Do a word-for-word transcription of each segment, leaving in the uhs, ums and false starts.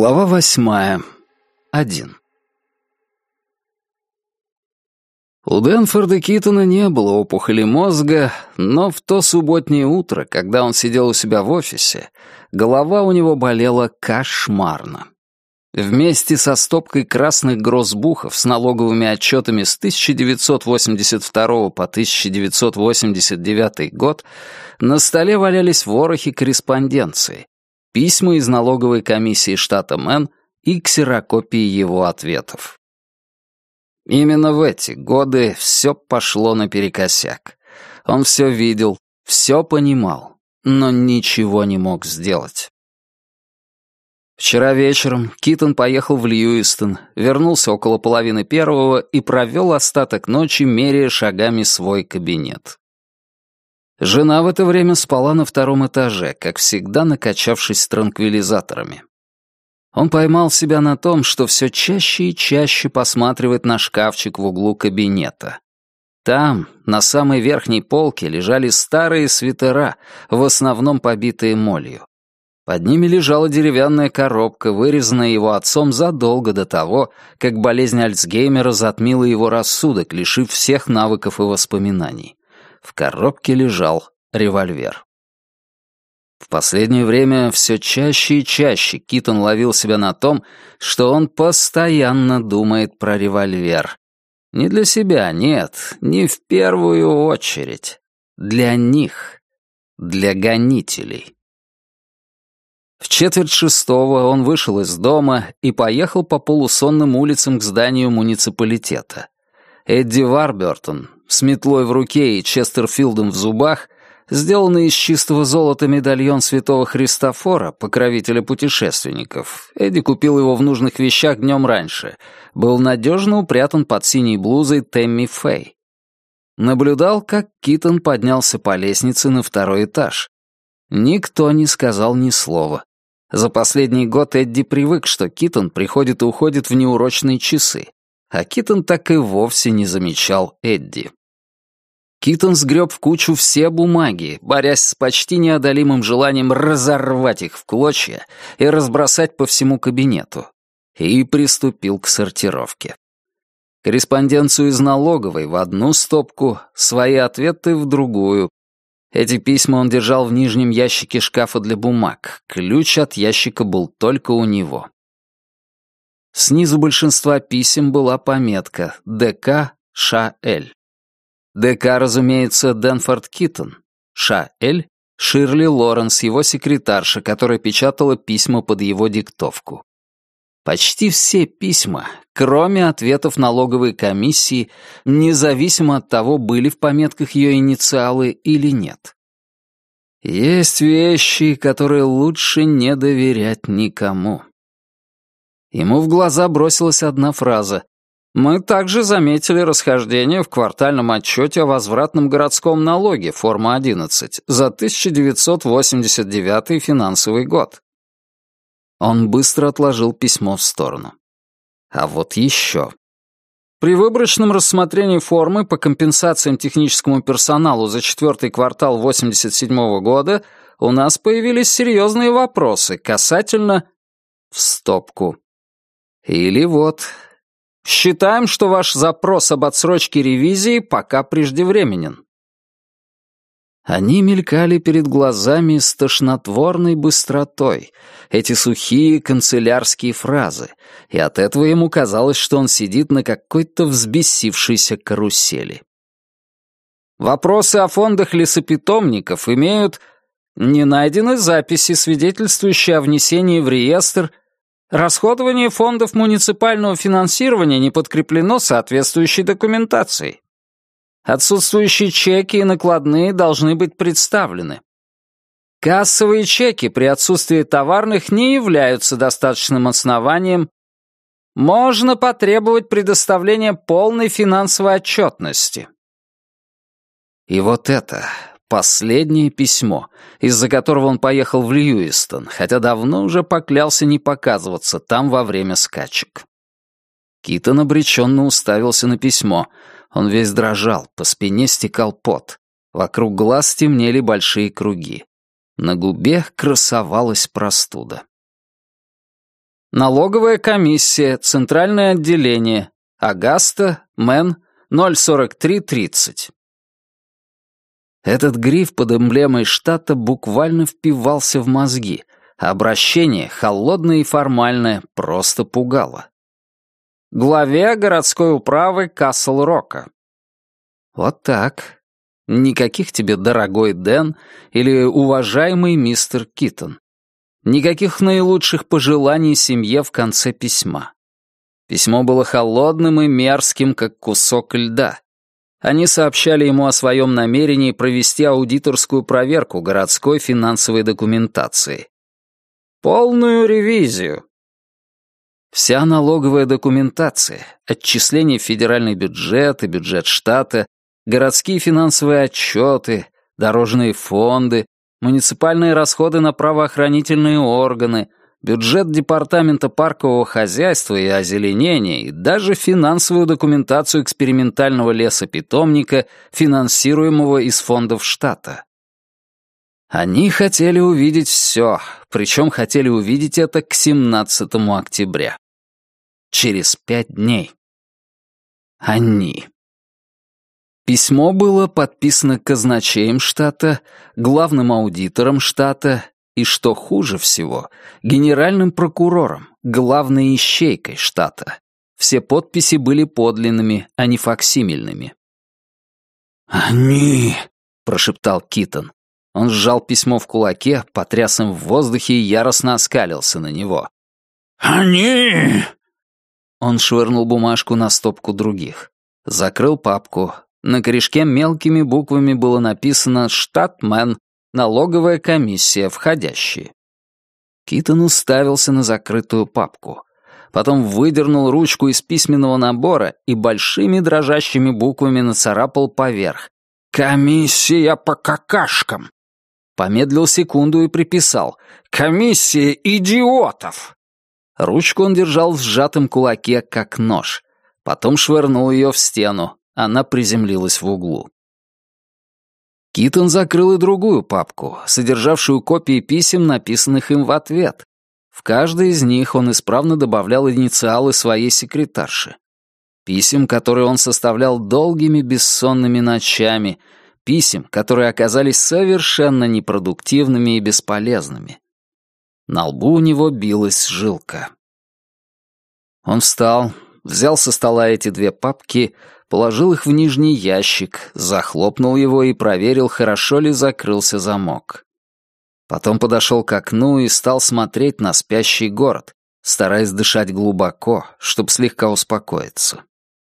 Глава восьмая. Один. У Дэнфорда Китона не было опухоли мозга, но в то субботнее утро, когда он сидел у себя в офисе, голова у него болела кошмарно. Вместе со стопкой красных гроссбухов с налоговыми отчетами с тысяча девятьсот восемьдесят второго по тысяча девятьсот восемьдесят девятый год на столе валялись ворохи корреспонденции, письма из налоговой комиссии штата Мэн и ксерокопии его ответов. Именно в эти годы все пошло наперекосяк. Он все видел, все понимал, но ничего не мог сделать. Вчера вечером Китон поехал в Льюистон, вернулся около половины первого и провел остаток ночи, меряя шагами свой кабинет. Жена в это время спала на втором этаже, как всегда накачавшись с транквилизаторами. Он поймал себя на том, что все чаще и чаще посматривает на шкафчик в углу кабинета. Там, на самой верхней полке, лежали старые свитера, в основном побитые молью. Под ними лежала деревянная коробка, вырезанная его отцом задолго до того, как болезнь Альцгеймера затмила его рассудок, лишив всех навыков и воспоминаний. В коробке лежал револьвер. В последнее время все чаще и чаще Китон ловил себя на том, что он постоянно думает про револьвер. Не для себя, нет, не в первую очередь. Для них, для гонителей. В четверть шестого он вышел из дома и поехал по полусонным улицам к зданию муниципалитета. Эдди Варбертон, с метлой в руке и Честерфилдом в зубах, сделанный из чистого золота медальон святого Христофора, покровителя путешественников, Эдди купил его в нужных вещах днем раньше, был надежно упрятан под синей блузой Тэмми Фэй. Наблюдал, как Китон поднялся по лестнице на второй этаж. Никто не сказал ни слова. За последний год Эдди привык, что Китон приходит и уходит в неурочные часы, а Китон так и вовсе не замечал Эдди. Китон сгреб в кучу все бумаги, борясь с почти неодолимым желанием разорвать их в клочья и разбросать по всему кабинету, и приступил к сортировке. Корреспонденцию из налоговой в одну стопку, свои ответы в другую. Эти письма он держал в нижнем ящике шкафа для бумаг. Ключ от ящика был только у него. Снизу большинства писем была пометка «ДК Ша-Эль». ДК, разумеется, Дэнфорд Китон. Ша-Эль — Ширли Лоренс, его секретарша, которая печатала письма под его диктовку. Почти все письма, кроме ответов налоговой комиссии, независимо от того, были в пометках ее инициалы или нет. Есть вещи, которые лучше не доверять никому. Ему в глаза бросилась одна фраза. «Мы также заметили расхождение в квартальном отчете о возвратном городском налоге, форма одиннадцать, за тысяча девятьсот восемьдесят девятый финансовый год». Он быстро отложил письмо в сторону. А вот еще. При выборочном рассмотрении формы по компенсациям техническому персоналу за четвертый квартал восемьдесят седьмого года у нас появились серьезные вопросы касательно... В стопку. Или вот. Считаем, что ваш запрос об отсрочке ревизии пока преждевременен. Они мелькали перед глазами с тошнотворной быстротой, эти сухие канцелярские фразы, и от этого ему казалось, что он сидит на какой-то взбесившейся карусели. Вопросы о фондах лесопитомников имеют не найдены записи, свидетельствующие о внесении в реестр. Расходование фондов муниципального финансирования не подкреплено соответствующей документацией. Отсутствующие чеки и накладные должны быть представлены. Кассовые чеки при отсутствии товарных не являются достаточным основанием. Можно потребовать предоставления полной финансовой отчетности. И вот это последнее письмо, из-за которого он поехал в Льюистон, хотя давно уже поклялся не показываться там во время скачек. Китон обреченно уставился на письмо. Он весь дрожал, по спине стекал пот. Вокруг глаз темнели большие круги. На губе красовалась простуда. Налоговая комиссия, центральное отделение, Агаста, Мэн, ноль сорок три тридцать. Этот гриф под эмблемой штата буквально впивался в мозги, а обращение, холодное и формальное, просто пугало. Главе городской управы Касл-Рока. Вот так. Никаких тебе «дорогой Дэн» или «уважаемый мистер Китон». Никаких наилучших пожеланий семье в конце письма. Письмо было холодным и мерзким, как кусок льда. Они сообщали ему о своем намерении провести аудиторскую проверку городской финансовой документации. Полную ревизию. Вся налоговая документация, отчисления в федеральный бюджет и бюджет штата, городские финансовые отчеты, дорожные фонды, муниципальные расходы на правоохранительные органы, бюджет департамента паркового хозяйства и озеленения и даже финансовую документацию экспериментального лесопитомника, финансируемого из фондов штата. Они хотели увидеть все, причем хотели увидеть это к семнадцатому октября. Через пять дней. Они. Письмо было подписано казначеем штата, главным аудитором штата и, что хуже всего, генеральным прокурором, главной ищейкой штата. Все подписи были подлинными, а не факсимильными. «Они!» — прошептал Китон. Он сжал письмо в кулаке, потряс им в воздухе и яростно оскалился на него. «Они!» Он швырнул бумажку на стопку других. Закрыл папку. На корешке мелкими буквами было написано «Штат Мэн, налоговая комиссия, входящие». Китон уставился на закрытую папку. Потом выдернул ручку из письменного набора и большими дрожащими буквами нацарапал поверх «Комиссия по какашкам». Помедлил секунду и приписал «Комиссия идиотов». Ручку он держал в сжатом кулаке, как нож. Потом швырнул ее в стену. Она приземлилась в углу. Китон закрыл и другую папку, содержавшую копии писем, написанных им в ответ. В каждой из них он исправно добавлял инициалы своей секретарши. Писем, которые он составлял долгими бессонными ночами, писем, которые оказались совершенно непродуктивными и бесполезными. На лбу у него билась жилка. Он встал, взял со стола эти две папки, положил их в нижний ящик, захлопнул его и проверил, хорошо ли закрылся замок. Потом подошел к окну и стал смотреть на спящий город, стараясь дышать глубоко, чтобы слегка успокоиться.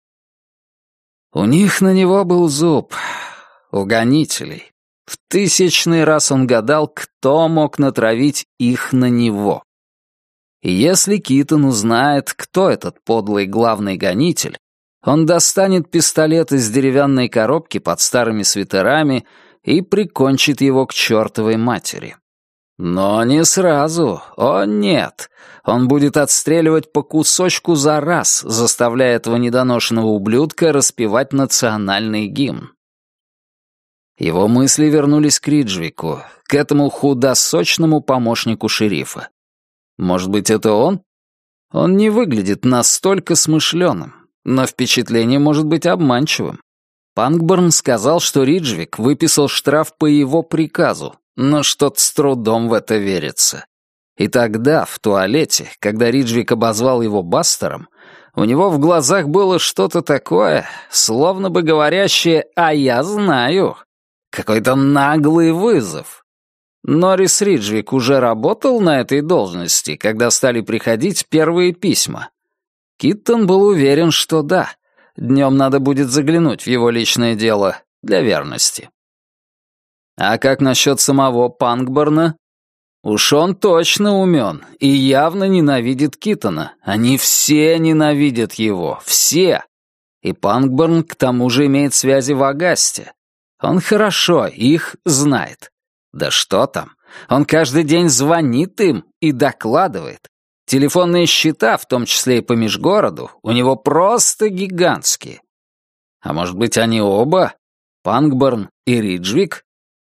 У них на него был зуб, у гонителей. В тысячный раз он гадал, кто мог натравить их на него. И если Китон узнает, кто этот подлый главный гонитель, он достанет пистолет из деревянной коробки под старыми свитерами и прикончит его к чертовой матери. Но не сразу, о нет, он будет отстреливать по кусочку за раз, заставляя этого недоношенного ублюдка распевать национальный гимн. Его мысли вернулись к Риджвику, к этому худосочному помощнику шерифа. Может быть, это он? Он не выглядит настолько смышленым, но впечатление может быть обманчивым. Панкборн сказал, что Риджвик выписал штраф по его приказу, но что-то с трудом в это верится. И тогда, в туалете, когда Риджвик обозвал его Бастером, у него в глазах было что-то такое, словно бы говорящее «а я знаю». Какой-то наглый вызов. Норрис Риджвик уже работал на этой должности, когда стали приходить первые письма. Китон был уверен, что да. Днем надо будет заглянуть в его личное дело для верности. А как насчет самого Панкборна? Уж он точно умен и явно ненавидит Китона. Они все ненавидят его, все. И Панкборн к тому же имеет связи в Агасте. Он хорошо их знает. Да что там, он каждый день звонит им и докладывает. Телефонные счета, в том числе и по межгороду, у него просто гигантские. А может быть, они оба? Панкборн и Риджвик?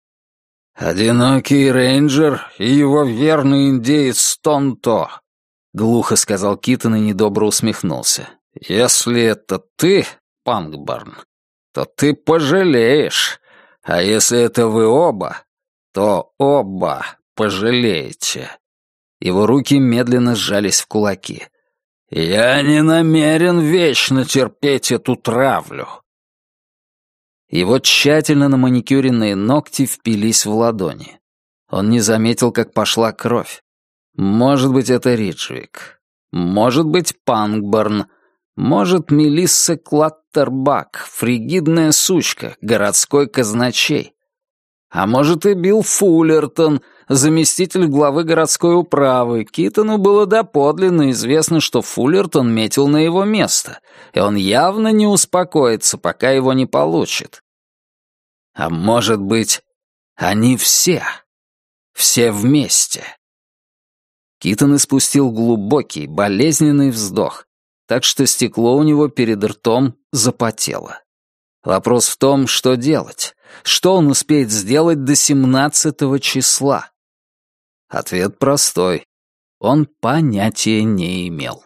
«Одинокий рейнджер и его верный индеец Тонто», глухо сказал Китон и недобро усмехнулся. «Если это ты, Пангборн, то ты пожалеешь. А если это вы оба, то оба пожалеете». Его руки медленно сжались в кулаки. «Я не намерен вечно терпеть эту травлю». Его тщательно наманикюренные ногти впились в ладони. Он не заметил, как пошла кровь. Может быть, это Риджвик. Может быть, Пангборн. Может, Мелисса Клаттербак, фригидная сучка, городской казначей. А может, и Билл Фуллертон, заместитель главы городской управы. Китону было доподлинно известно, что Фуллертон метил на его место, и он явно не успокоится, пока его не получит. А может быть, они все, все вместе. Китон испустил глубокий, болезненный вздох, так что стекло у него перед ртом запотело. Вопрос в том, что делать, что он успеет сделать до семнадцатого числа. Ответ простой. Он понятия не имел.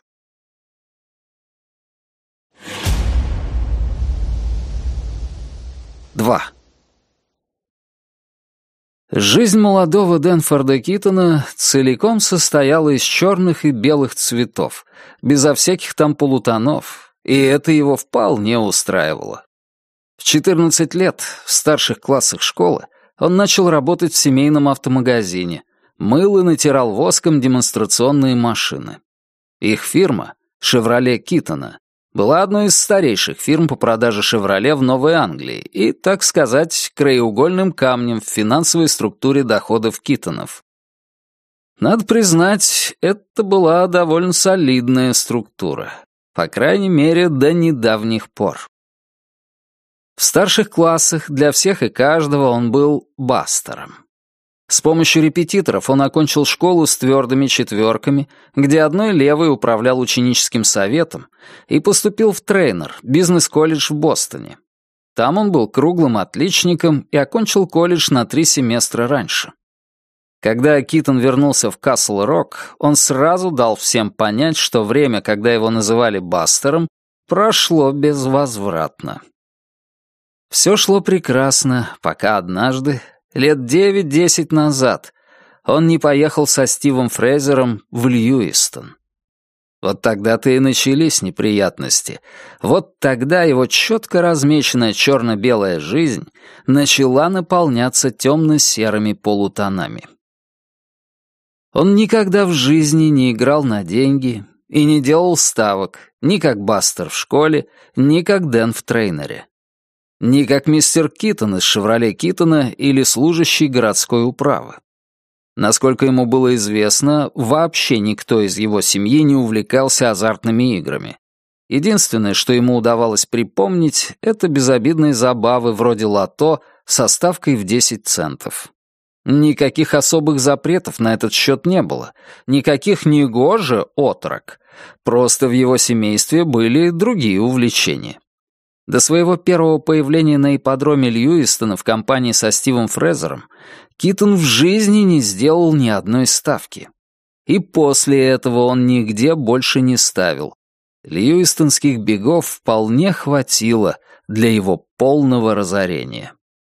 Два. Жизнь молодого Дэнфорда Китона целиком состояла из черных и белых цветов, безо всяких там полутонов, и это его вполне устраивало. В четырнадцать лет, в старших классах школы, он начал работать в семейном автомагазине, мыл и натирал воском демонстрационные машины. Их фирма, «Шевроле Китона», была одной из старейших фирм по продаже «Шевроле» в Новой Англии и, так сказать, краеугольным камнем в финансовой структуре доходов Китонов. Надо признать, это была довольно солидная структура, по крайней мере, до недавних пор. В старших классах для всех и каждого он был бастером. С помощью репетиторов он окончил школу с твердыми четверками, где одной левой управлял ученическим советом, и поступил в Трейнер, бизнес-колледж в Бостоне. Там он был круглым отличником и окончил колледж на три семестра раньше. Когда Китон вернулся в Касл-Рок, он сразу дал всем понять, что время, когда его называли бастером, прошло безвозвратно. Все шло прекрасно, пока однажды, лет девять-десять назад, он не поехал со Стивом Фрейзером в Льюистон. Вот тогда-то и начались неприятности. Вот тогда его четко размеченная черно-белая жизнь начала наполняться темно-серыми полутонами. Он никогда в жизни не играл на деньги и не делал ставок, ни как Бастер в школе, ни как Дэн в Трейнере. Не как мистер Китон из «Шевроле Китона» или служащий городской управы. Насколько ему было известно, вообще никто из его семьи не увлекался азартными играми. Единственное, что ему удавалось припомнить, это безобидные забавы вроде лото со ставкой в десять центов. Никаких особых запретов на этот счет не было, никаких негоже отрок. Просто в его семействе были другие увлечения. До своего первого появления на ипподроме Льюистона в компании со Стивом Фрейзером Китон в жизни не сделал ни одной ставки. И после этого он нигде больше не ставил. Льюистонских бегов вполне хватило для его полного разорения.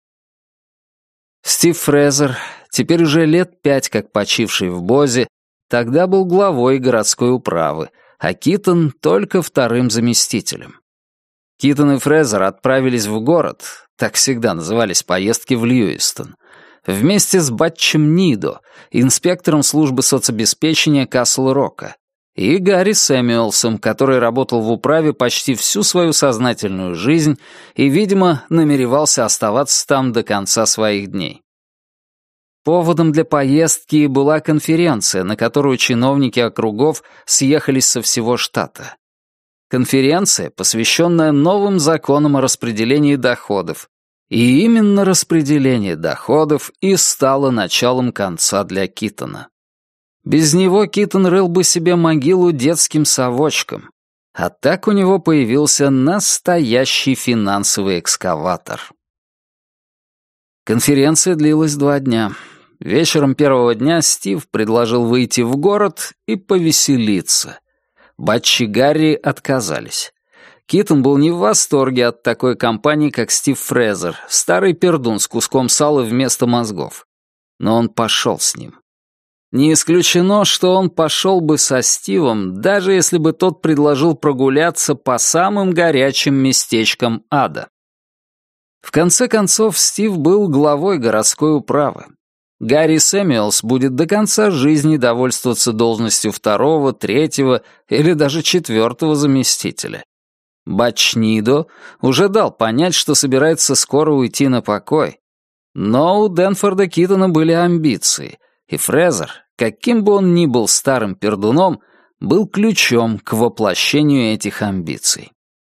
Стив Фрейзер, теперь уже лет пять как почивший в Бозе, тогда был главой городской управы, а Китон только вторым заместителем. Китон и Фрейзер отправились в город, так всегда назывались поездки в Льюистон, вместе с Батчем Нидо, инспектором службы соцобеспечения Касл-Рока, и Гарри Сэмюэлсом, который работал в управе почти всю свою сознательную жизнь и, видимо, намеревался оставаться там до конца своих дней. Поводом для поездки была конференция, на которую чиновники округов съехались со всего штата. Конференция, посвященная новым законам о распределении доходов. И именно распределение доходов и стало началом конца для Китона. Без него Китон рыл бы себе могилу детским совочком. А так у него появился настоящий финансовый экскаватор. Конференция длилась два дня. Вечером первого дня Стив предложил выйти в город и повеселиться. Батч и Гарри отказались. Китон был не в восторге от такой компании, как Стив Фрезер, старый пердун с куском сала вместо мозгов. Но он пошел с ним. Не исключено, что он пошел бы со Стивом, даже если бы тот предложил прогуляться по самым горячим местечкам ада. В конце концов, Стив был главой городской управы. Гарри Сэмюэлс будет до конца жизни довольствоваться должностью второго, третьего или даже четвертого заместителя. Батч Нидо уже дал понять, что собирается скоро уйти на покой. Но у Дэнфорда Китона были амбиции, и Фрезер, каким бы он ни был старым пердуном, был ключом к воплощению этих амбиций.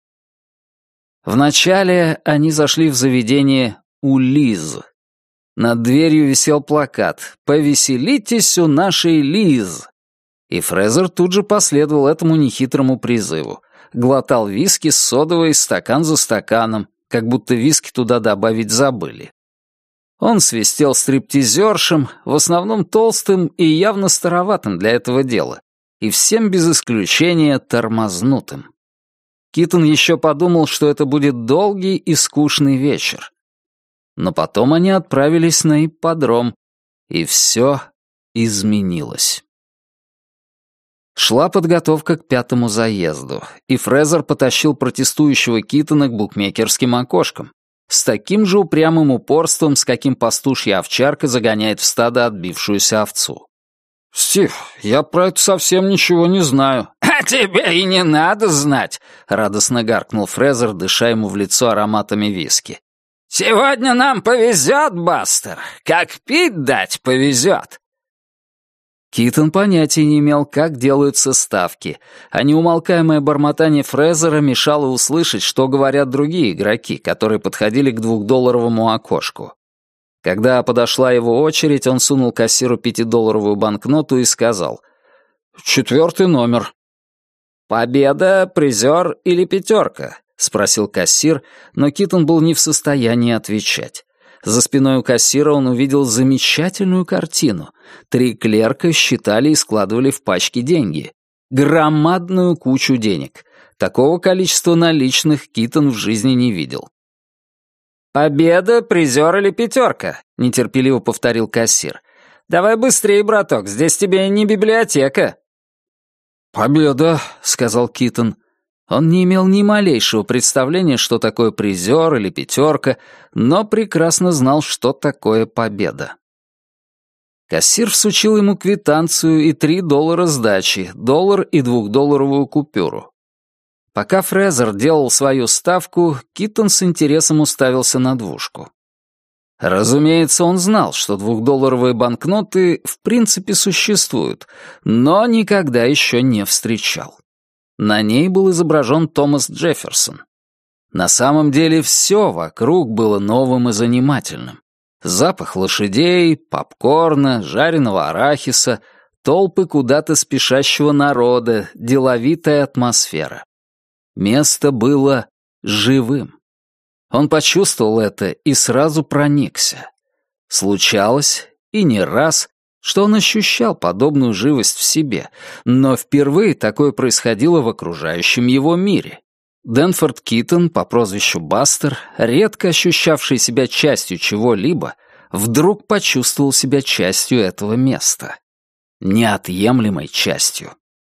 Вначале они зашли в заведение у Лиз. Над дверью висел плакат «Повеселитесь у нашей Лиз». И Фрезер тут же последовал этому нехитрому призыву. Глотал виски с содовой стакан за стаканом, как будто виски туда добавить забыли. Он свистел стриптизершем, в основном толстым и явно староватым для этого дела, и всем без исключения тормознутым. Китон еще подумал, что это будет долгий и скучный вечер. Но потом они отправились на ипподром, и все изменилось. Шла подготовка к пятому заезду, и Фрезер потащил протестующего Китона к букмекерским окошкам, с таким же упрямым упорством, с каким пастушья овчарка загоняет в стадо отбившуюся овцу. «Стив, я про это совсем ничего не знаю». «А тебе и не надо знать», — радостно гаркнул Фрезер, дыша ему в лицо ароматами виски. «Сегодня нам повезет, Бастер, как пить дать повезет». Китон понятия не имел, как делаются ставки, а неумолкаемое бормотание Фрезера мешало услышать, что говорят другие игроки, которые подходили к двухдолларовому окошку. Когда подошла его очередь, он сунул кассиру пятидолларовую банкноту и сказал: «Четвертый номер». «Победа, призер или пятерка?» — спросил кассир, но Китон был не в состоянии отвечать. За спиной у кассира он увидел замечательную картину. Три клерка считали и складывали в пачки деньги. Громадную кучу денег. Такого количества наличных Китон в жизни не видел. «Победа, призер или пятерка?» — нетерпеливо повторил кассир. «Давай быстрее, браток, здесь тебе не библиотека». «Победа», — сказал Китон. Он не имел ни малейшего представления, что такое призер или пятерка, но прекрасно знал, что такое победа. Кассир всучил ему квитанцию и три доллара сдачи, доллар и двухдолларовую купюру. Пока Фрезер делал свою ставку, Китон с интересом уставился на двушку. Разумеется, он знал, что двухдолларовые банкноты в принципе существуют, но никогда еще не встречал. На ней был изображен Томас Джефферсон. На самом деле все вокруг было новым и занимательным. Запах лошадей, попкорна, жареного арахиса, толпы куда-то спешащего народа, деловитая атмосфера. Место было живым. Он почувствовал это и сразу проникся. Случалось, и не раз, что он ощущал подобную живость в себе, но впервые такое происходило в окружающем его мире. Дэнфорд Китон по прозвищу Бастер, редко ощущавший себя частью чего-либо, вдруг почувствовал себя частью этого места. Неотъемлемой частью.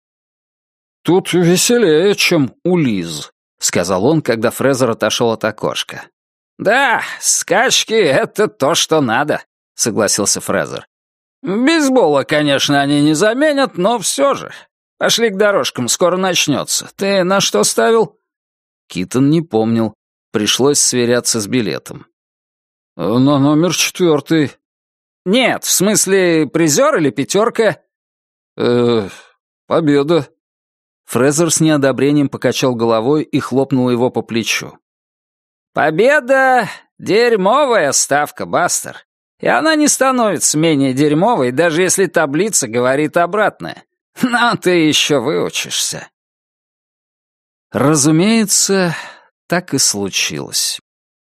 «Тут веселее, чем у Лиз», — сказал он, когда Фрезер отошел от окошка. «Да, скачки — это то, что надо», — согласился Фрезер. «Бейсбола, конечно, они не заменят, но все же. Пошли к дорожкам, скоро начнется. Ты на что ставил?» Китон не помнил. Пришлось сверяться с билетом. «На номер четвертый». «Нет, в смысле, призер или пятерка?» «Э, победа». Фрезер с неодобрением покачал головой и хлопнул его по плечу. «Победа — дерьмовая ставка, Бастер. И она не становится менее дерьмовой, даже если таблица говорит обратное. Но ты еще выучишься». Разумеется, так и случилось.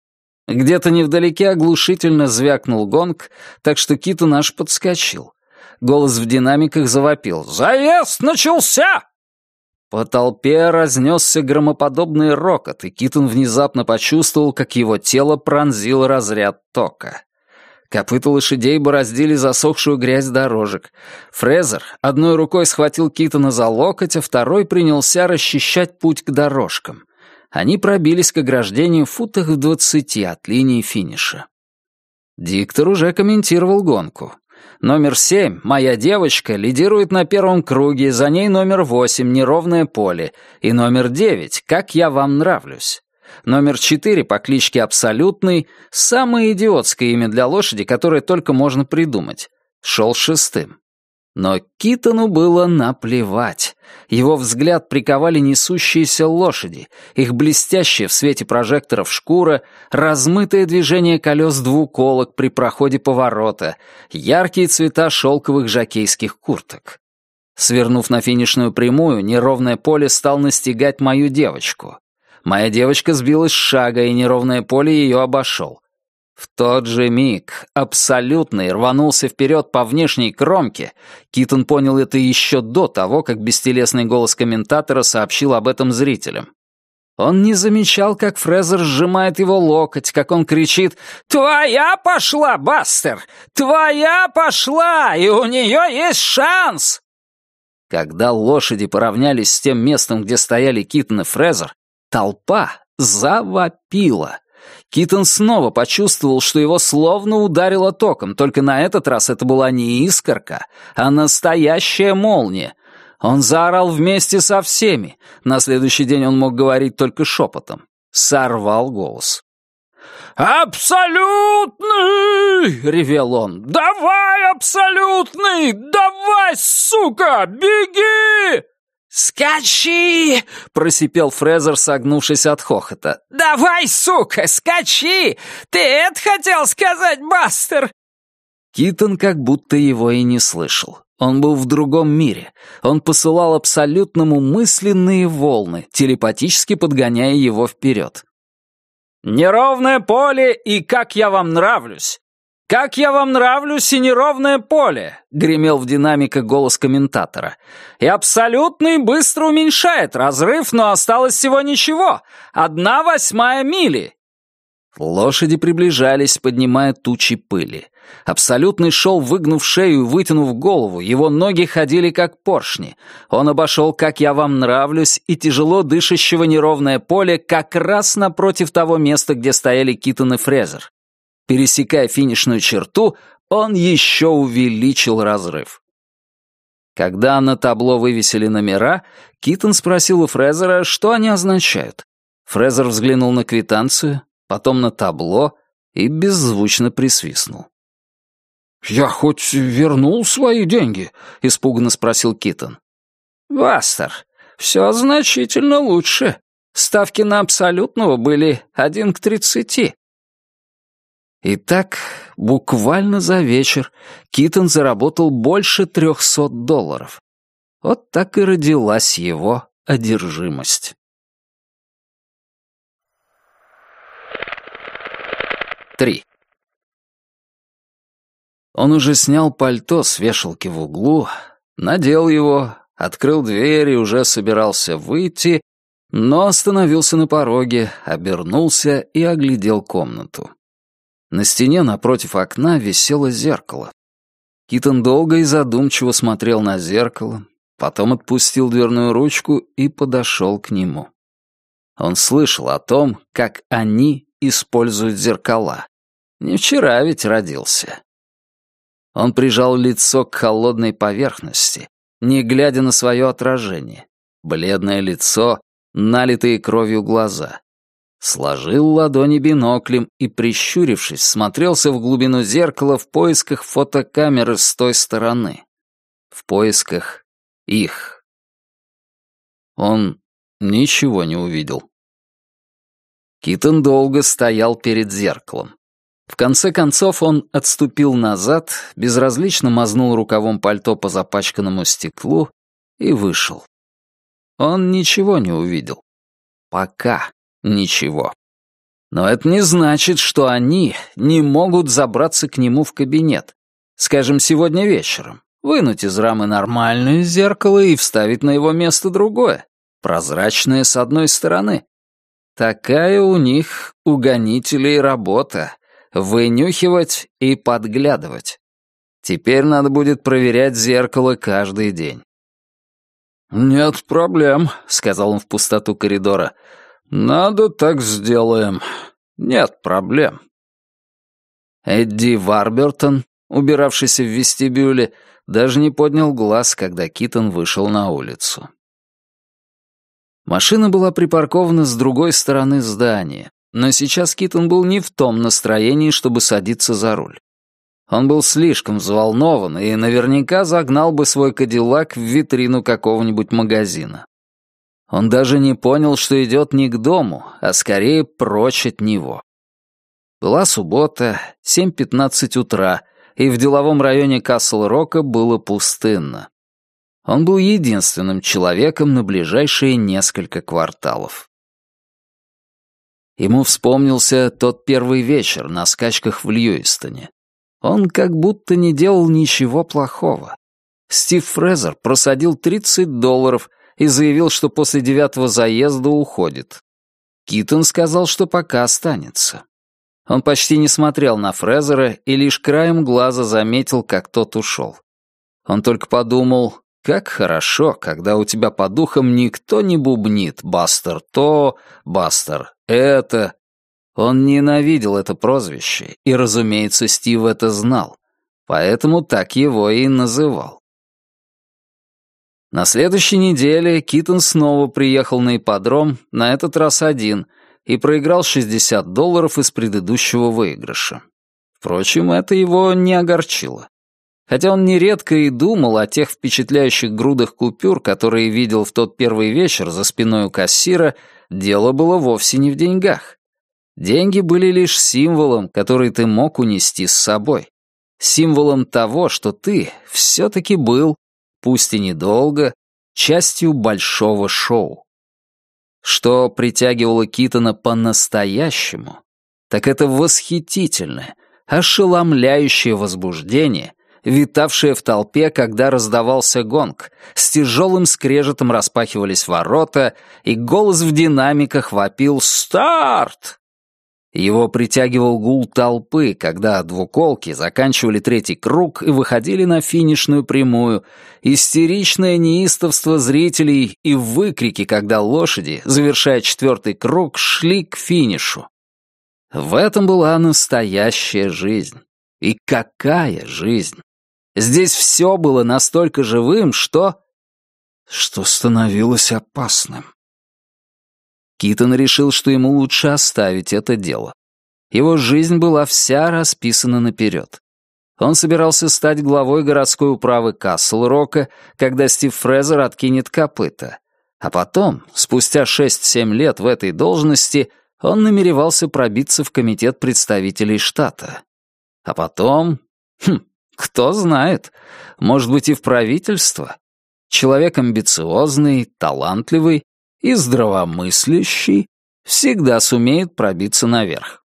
Где-то невдалеке оглушительно звякнул гонг, так что Китон аж подскочил. Голос в динамиках завопил: «Заезд начался!» По толпе разнесся громоподобный рокот, и Китон внезапно почувствовал, как его тело пронзил разряд тока. Копыта лошадей бороздили засохшую грязь дорожек. Фрезер одной рукой схватил Китона за локоть, а второй принялся расчищать путь к дорожкам. Они пробились к ограждению в футах в двадцати от линии финиша. Диктор уже комментировал гонку. Номер семь, «Моя девочка», лидирует на первом круге, за ней номер восемь, «Неровное поле», и номер девять, «Как я вам нравлюсь». Номер четыре по кличке Абсолютный, самое идиотское имя для лошади, которое только можно придумать, шел шестым. Но Китону было наплевать. Его взгляд приковали несущиеся лошади, их блестящая в свете прожекторов шкура, размытое движение колес двуколок при проходе поворота, яркие цвета шелковых жокейских курток. Свернув на финишную прямую, неровное поле стал настигать мою девочку. Моя девочка сбилась с шага, и неровное поле ее обошел. В тот же миг Абсолютный рванулся вперед по внешней кромке. Китон понял это еще до того, как бестелесный голос комментатора сообщил об этом зрителям. Он не замечал, как Фрезер сжимает его локоть, как он кричит: «Твоя пошла, Бастер! Твоя пошла, и у нее есть шанс!» Когда лошади поравнялись с тем местом, где стояли Китон и Фрезер, толпа завопила. Китон снова почувствовал, что его словно ударило током, только на этот раз это была не искорка, а настоящая молния. Он заорал вместе со всеми. На следующий день он мог говорить только шепотом. Сорвал голос. «Абсолютный!» — ревел он. «Давай, Абсолютный! Давай, сука! Беги!» «Скачи!» — просипел Фрезер, согнувшись от хохота. «Давай, сука, скачи! Ты это хотел сказать, Бастер?» Китон как будто его и не слышал. Он был в другом мире. Он посылал Абсолютному мысленные волны, телепатически подгоняя его вперед. «Неровное поле и как я вам нравлюсь! «Как я вам нравлюсь и неровное поле!» — гремел в динамиках голос комментатора. «И Абсолютный быстро уменьшает разрыв, но осталось всего ничего. Одна восьмая мили!» Лошади приближались, поднимая тучи пыли. Абсолютный шел, выгнув шею и вытянув голову, его ноги ходили как поршни. Он обошел «Как я вам нравлюсь» и тяжело дышащего неровное поле как раз напротив того места, где стояли Китон и Фрезер. Пересекая финишную черту, он еще увеличил разрыв. Когда на табло вывесили номера, Китон спросил у Фрезера, что они означают. Фрезер взглянул на квитанцию, потом на табло и беззвучно присвистнул. «Я хоть вернул свои деньги?» — испуганно спросил Китон. «Бастер, все значительно лучше. Ставки на Абсолютного были один к тридцати». И так, буквально за вечер, Китон заработал больше трехсот долларов. Вот так и родилась его одержимость. Три. Он уже снял пальто с вешалки в углу, надел его, открыл дверь и уже собирался выйти, но остановился на пороге, обернулся и оглядел комнату. На стене напротив окна висело зеркало. Китон долго и задумчиво смотрел на зеркало, потом отпустил дверную ручку и подошел к нему. Он слышал о том, как они используют зеркала. Не вчера ведь родился. Он прижал лицо к холодной поверхности, не глядя на свое отражение. Бледное лицо, налитые кровью глаза. Сложил ладони биноклем и, прищурившись, смотрелся в глубину зеркала в поисках фотокамеры с той стороны. В поисках их. Он ничего не увидел. Китон долго стоял перед зеркалом. В конце концов он отступил назад, безразлично мазнул рукавом пальто по запачканному стеклу и вышел. Он ничего не увидел. Пока ничего. Но это не значит, что они не могут забраться к нему в кабинет. Скажем, сегодня вечером. Вынуть из рамы нормальное зеркало и вставить на его место другое, прозрачное с одной стороны. Такая у них, у гонителей, работа — вынюхивать и подглядывать. Теперь надо будет проверять зеркало каждый день. «Нет проблем», — сказал он в пустоту коридора. «Надо, так сделаем. Нет проблем». Эдди Варбертон, убиравшийся в вестибюле, даже не поднял глаз, когда Китон вышел на улицу. Машина была припаркована с другой стороны здания, но сейчас Китон был не в том настроении, чтобы садиться за руль. Он был слишком взволнован и наверняка загнал бы свой кадиллак в витрину какого-нибудь магазина. Он даже не понял, что идет не к дому, а скорее прочь от него. Была суббота, семь пятнадцать утра, и в деловом районе Касл-Рока было пустынно. Он был единственным человеком на ближайшие несколько кварталов. Ему вспомнился тот первый вечер на скачках в Льюистоне. Он как будто не делал ничего плохого. Стив Фрезер просадил тридцать долларов и заявил, что после девятого заезда уходит. Китон сказал, что пока останется. Он почти не смотрел на Фрезера и лишь краем глаза заметил, как тот ушел. Он только подумал, как хорошо, когда у тебя по духам никто не бубнит «Бастер то», «Бастер это». Он ненавидел это прозвище, и, разумеется, Стив это знал, поэтому так его и называл. На следующей неделе Китон снова приехал на ипподром, на этот раз один, и проиграл шестьдесят долларов из предыдущего выигрыша. Впрочем, это его не огорчило. Хотя он нередко и думал о тех впечатляющих грудах купюр, которые видел в тот первый вечер за спиной у кассира, дело было вовсе не в деньгах. Деньги были лишь символом, который ты мог унести с собой. Символом того, что ты все-таки был, пусть и недолго, частью большого шоу. Что притягивало Китона по-настоящему, так это восхитительное, ошеломляющее возбуждение, витавшее в толпе, когда раздавался гонг, с тяжелым скрежетом распахивались ворота, и голос в динамиках вопил «Старт!». Его притягивал гул толпы, когда двуколки заканчивали третий круг и выходили на финишную прямую, истеричное неистовство зрителей и выкрики, когда лошади, завершая четвертый круг, шли к финишу. В этом была настоящая жизнь. И какая жизнь! Здесь все было настолько живым, что... что становилось опасным. Китон решил, что ему лучше оставить это дело. Его жизнь была вся расписана наперед. Он собирался стать главой городской управы Касл-Рока, когда Стив Фрезер откинет копыта. А потом, спустя шесть-семь лет в этой должности, он намеревался пробиться в комитет представителей штата. А потом... Хм, кто знает, может быть и в правительство. Человек амбициозный, талантливый и здравомыслящий всегда сумеет пробиться наверх.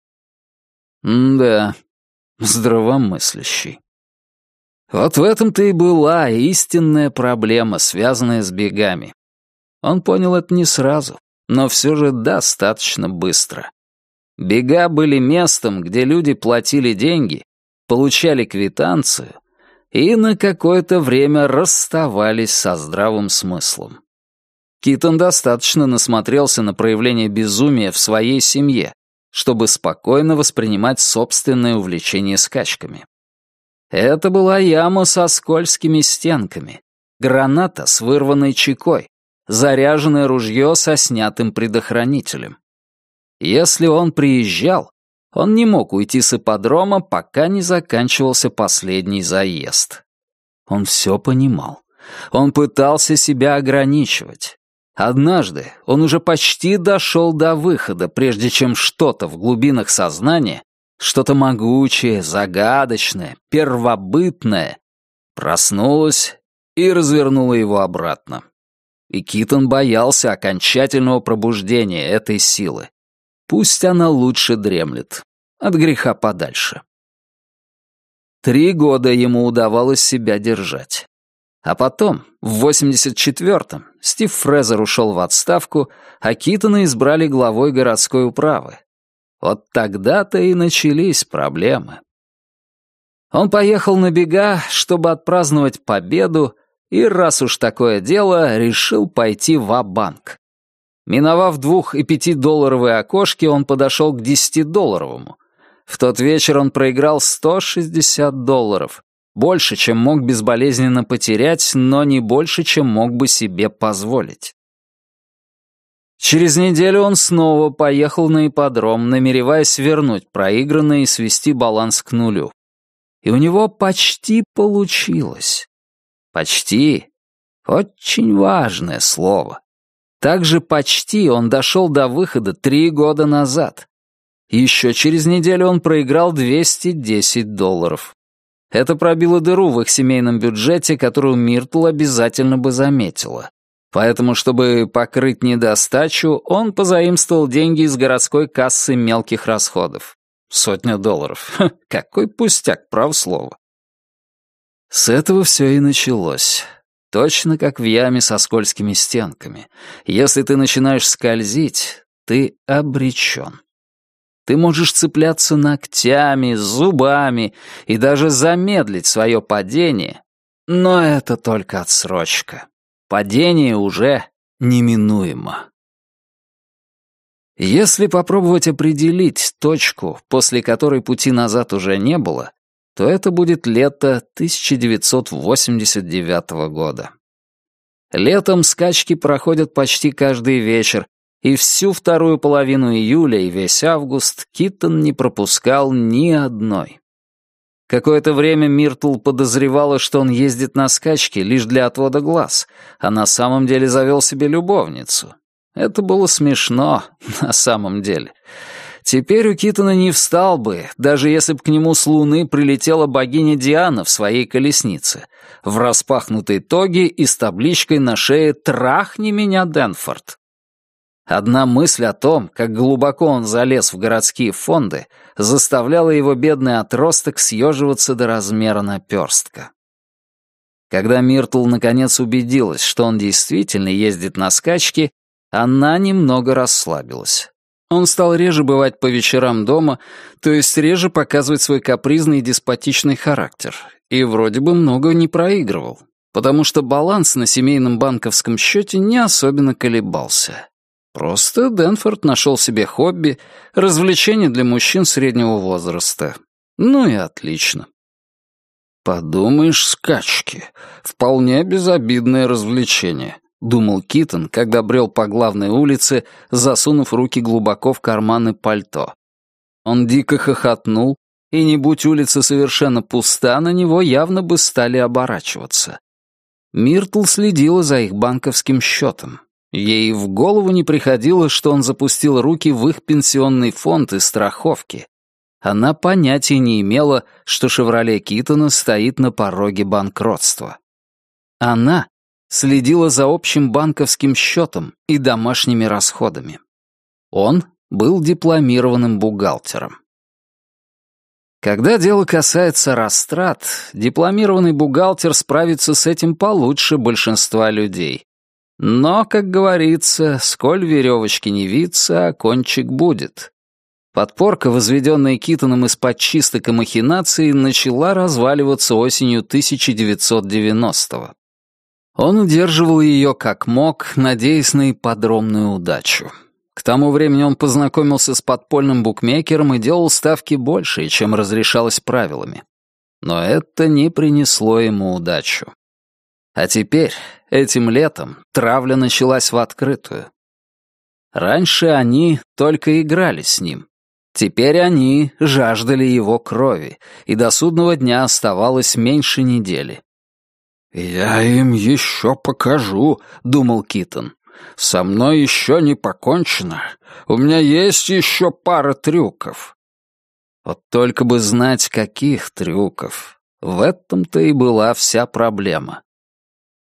М-да, здравомыслящий. Вот в этом-то и была истинная проблема, связанная с бегами. Он понял это не сразу, но все же достаточно быстро. Бега были местом, где люди платили деньги, получали квитанцию и на какое-то время расставались со здравым смыслом. Китон достаточно насмотрелся на проявление безумия в своей семье, чтобы спокойно воспринимать собственное увлечение скачками. Это была яма со скользкими стенками, граната с вырванной чекой, заряженное ружье со снятым предохранителем. Если он приезжал, он не мог уйти с ипподрома, пока не заканчивался последний заезд. Он все понимал. Он пытался себя ограничивать. Однажды он уже почти дошел до выхода, прежде чем что-то в глубинах сознания, что-то могучее, загадочное, первобытное, проснулось и развернуло его обратно. И Китон боялся окончательного пробуждения этой силы. Пусть она лучше дремлет. От греха подальше. Три года ему удавалось себя держать. А потом, в восемьдесят четвёртом, Стив Фрезер ушел в отставку, а Китона избрали главой городской управы. Вот тогда-то и начались проблемы. Он поехал на бега, чтобы отпраздновать победу, и, раз уж такое дело, решил пойти ва-банк. Миновав двух- и пятидолларовые окошки, он подошел к десятидолларовому. В тот вечер он проиграл сто шестьдесят долларов. Больше, чем мог безболезненно потерять, но не больше, чем мог бы себе позволить. Через неделю он снова поехал на ипподром, намереваясь вернуть проигранное и свести баланс к нулю. И у него почти получилось. Почти. Очень важное слово. Также почти он дошел до выхода три года назад. Еще через неделю он проиграл двести десять долларов. Это пробило дыру в их семейном бюджете, которую Миртл обязательно бы заметила. Поэтому, чтобы покрыть недостачу, он позаимствовал деньги из городской кассы мелких расходов. Сотня долларов. Ха, какой пустяк, право слово. С этого все и началось. Точно как в яме со скользкими стенками. Если ты начинаешь скользить, ты обречен. Ты можешь цепляться ногтями, зубами и даже замедлить свое падение, но это только отсрочка. Падение уже неминуемо. Если попробовать определить точку, после которой пути назад уже не было, то это будет лето тысяча девятьсот восемьдесят девятого года. Летом скачки проходят почти каждый вечер, и всю вторую половину июля и весь август Китон не пропускал ни одной. Какое-то время Миртл подозревала, что он ездит на скачки лишь для отвода глаз, а на самом деле завел себе любовницу. Это было смешно, на самом деле. Теперь у Китона не встал бы, даже если бы к нему с Луны прилетела богиня Диана в своей колеснице, в распахнутой тоге и с табличкой на шее «Трахни меня, Дэнфорд». Одна мысль о том, как глубоко он залез в городские фонды, заставляла его бедный отросток съеживаться до размера наперстка. Когда Миртл наконец убедилась, что он действительно ездит на скачки, она немного расслабилась. Он стал реже бывать по вечерам дома, то есть реже показывать свой капризный и деспотичный характер, и вроде бы много не проигрывал, потому что баланс на семейном банковском счете не особенно колебался. Просто Дэнфорд нашел себе хобби, развлечение для мужчин среднего возраста. Ну и отлично. «Подумаешь, скачки. Вполне безобидное развлечение», — думал Китон, когда брел по главной улице, засунув руки глубоко в карманы пальто. Он дико хохотнул, и не будь улица совершенно пуста, на него явно бы стали оборачиваться. Миртл следила за их банковским счетом. Ей в голову не приходило, что он запустил руки в их пенсионный фонд и страховки. Она понятия не имела, что «Шевроле» Китона стоит на пороге банкротства. Она следила за общим банковским счетом и домашними расходами. Он был дипломированным бухгалтером. Когда дело касается растрат, дипломированный бухгалтер справится с этим получше большинства людей. Но, как говорится, сколь веревочки не виться, а кончик будет. Подпорка, возведенная Китоном из-под чисток и махинаций, начала разваливаться осенью тысяча девятьсот девяностого. Он удерживал ее как мог, надеясь на ипподромную удачу. К тому времени он познакомился с подпольным букмекером и делал ставки большие, чем разрешалось правилами. Но это не принесло ему удачу. А теперь, этим летом, травля началась в открытую. Раньше они только играли с ним. Теперь они жаждали его крови, и до судного дня оставалось меньше недели. «Я им еще покажу», — думал Китон. «Со мной еще не покончено. У меня есть еще пара трюков». Вот только бы знать, каких трюков. В этом-то и была вся проблема.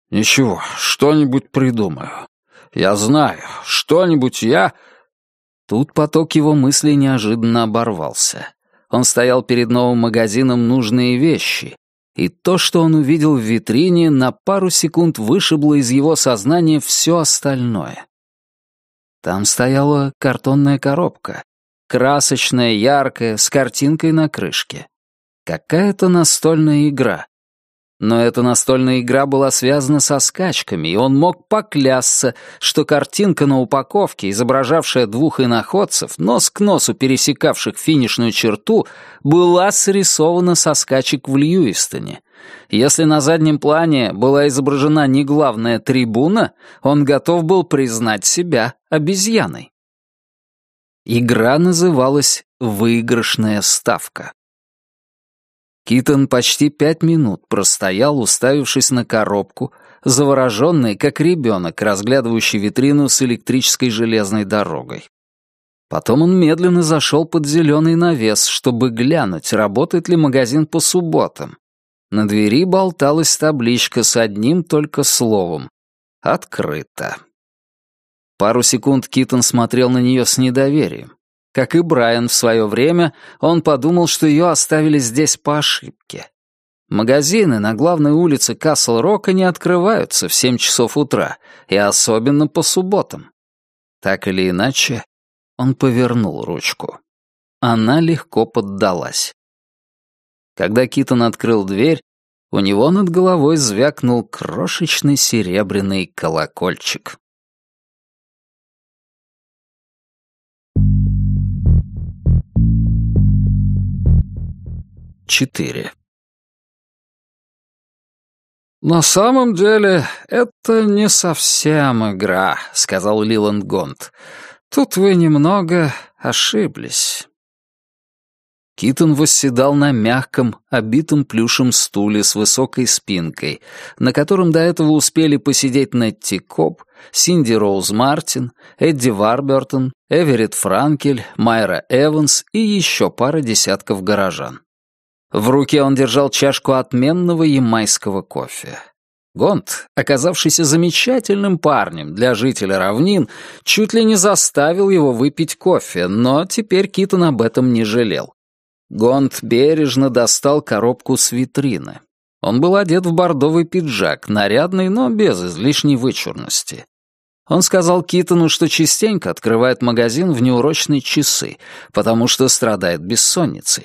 «Ничего, что-нибудь придумаю. Я знаю, что-нибудь я...» Тут поток его мыслей неожиданно оборвался. Он стоял перед новым магазином «Нужные вещи», и то, что он увидел в витрине, на пару секунд вышибло из его сознания все остальное. Там стояла картонная коробка, красочная, яркая, с картинкой на крышке. Какая-то настольная игра. Но эта настольная игра была связана со скачками, и он мог поклясться, что картинка на упаковке, изображавшая двух иноходцев, нос к носу пересекавших финишную черту, была срисована со скачек в Льюистоне. Если на заднем плане была изображена не главная трибуна, он готов был признать себя обезьяной. Игра называлась «Выигрышная ставка». Китон почти пять минут простоял, уставившись на коробку, завороженный, как ребенок, разглядывающий витрину с электрической железной дорогой. Потом он медленно зашел под зеленый навес, чтобы глянуть, работает ли магазин по субботам. На двери болталась табличка с одним только словом «Открыто». Пару секунд Китон смотрел на нее с недоверием. Как и Брайан в свое время, он подумал, что ее оставили здесь по ошибке. Магазины на главной улице Касл-Рока не открываются в семь часов утра, и особенно по субботам. Так или иначе, он повернул ручку. Она легко поддалась. Когда Китон открыл дверь, у него над головой звякнул крошечный серебряный колокольчик. четыре. «На самом деле, это не совсем игра», — сказал Лиланд Гонт. «Тут вы немного ошиблись». Китон восседал на мягком, обитом плюшем стуле с высокой спинкой, на котором до этого успели посидеть Нетти Коб, Синди Роуз Мартин, Эдди Варбертон, Эверетт Франкель, Майра Эванс и еще пара десятков горожан. В руке он держал чашку отменного ямайского кофе. Гонт, оказавшийся замечательным парнем для жителя равнин, чуть ли не заставил его выпить кофе, но теперь Китон об этом не жалел. Гонт бережно достал коробку с витрины. Он был одет в бордовый пиджак, нарядный, но без излишней вычурности. Он сказал Китону, что частенько открывает магазин в неурочные часы, потому что страдает бессонницей.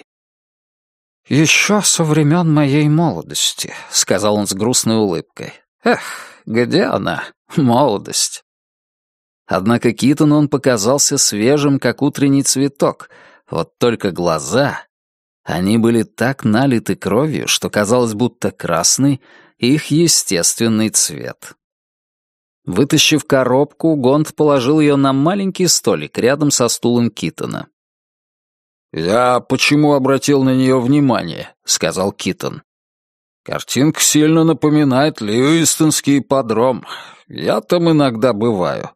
«Еще со времен моей молодости», — сказал он с грустной улыбкой. «Эх, где она, молодость?» Однако Китону он показался свежим, как утренний цветок. Вот только глаза... Они были так налиты кровью, что казалось, будто красный — их естественный цвет. Вытащив коробку, Гонт положил ее на маленький столик рядом со стулом Китона. «Я почему обратил на нее внимание?» — сказал Китон. «Картинка сильно напоминает Льюистонский ипподром. Я там иногда бываю».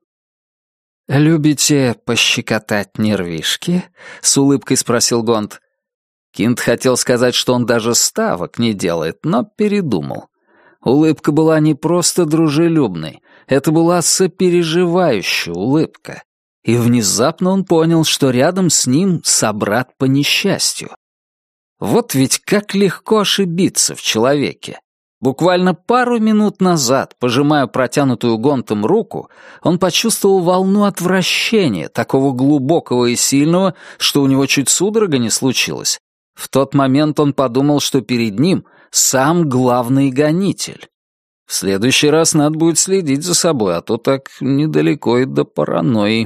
«Любите пощекотать нервишки?» — с улыбкой спросил Гонт. Кинт хотел сказать, что он даже ставок не делает, но передумал. Улыбка была не просто дружелюбной, это была сопереживающая улыбка. И внезапно он понял, что рядом с ним собрат по несчастью. Вот ведь как легко ошибиться в человеке. Буквально пару минут назад, пожимая протянутую Гонтом руку, он почувствовал волну отвращения, такого глубокого и сильного, что у него чуть судорога не случилась. В тот момент он подумал, что перед ним сам главный гонитель. В следующий раз надо будет следить за собой, а то так недалеко и до паранойи.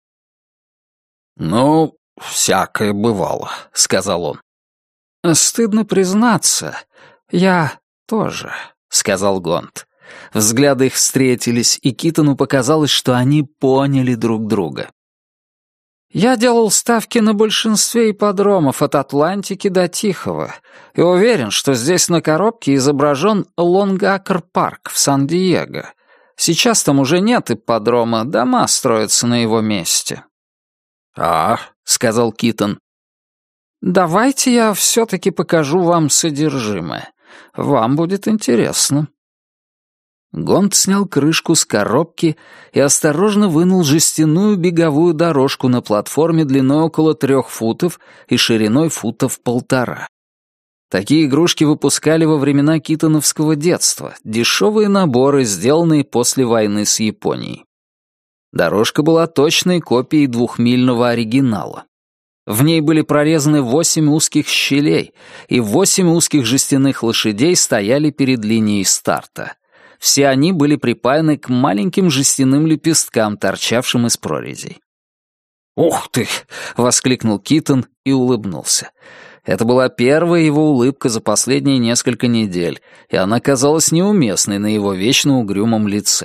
«Ну, всякое бывало», — сказал он. «Стыдно признаться, я тоже», — сказал Гонт. Взгляды их встретились, и Китону показалось, что они поняли друг друга. «Я делал ставки на большинстве ипподромов от Атлантики до Тихого и уверен, что здесь на коробке изображен Лонгакр-парк в Сан-Диего. Сейчас там уже нет ипподрома, дома строятся на его месте». «А», — сказал Китон. «Давайте я все-таки покажу вам содержимое. Вам будет интересно». Гонт снял крышку с коробки и осторожно вынул жестяную беговую дорожку на платформе длиной около трех футов и шириной футов полтора. Такие игрушки выпускали во времена китоновского детства, дешевые наборы, сделанные после войны с Японией. Дорожка была точной копией двухмильного оригинала. В ней были прорезаны восемь узких щелей, и восемь узких жестяных лошадей стояли перед линией старта. Все они были припаяны к маленьким жестяным лепесткам, торчавшим из прорезей. «Ух ты!» — воскликнул Китон и улыбнулся. Это была первая его улыбка за последние несколько недель, и она казалась неуместной на его вечно угрюмом лице.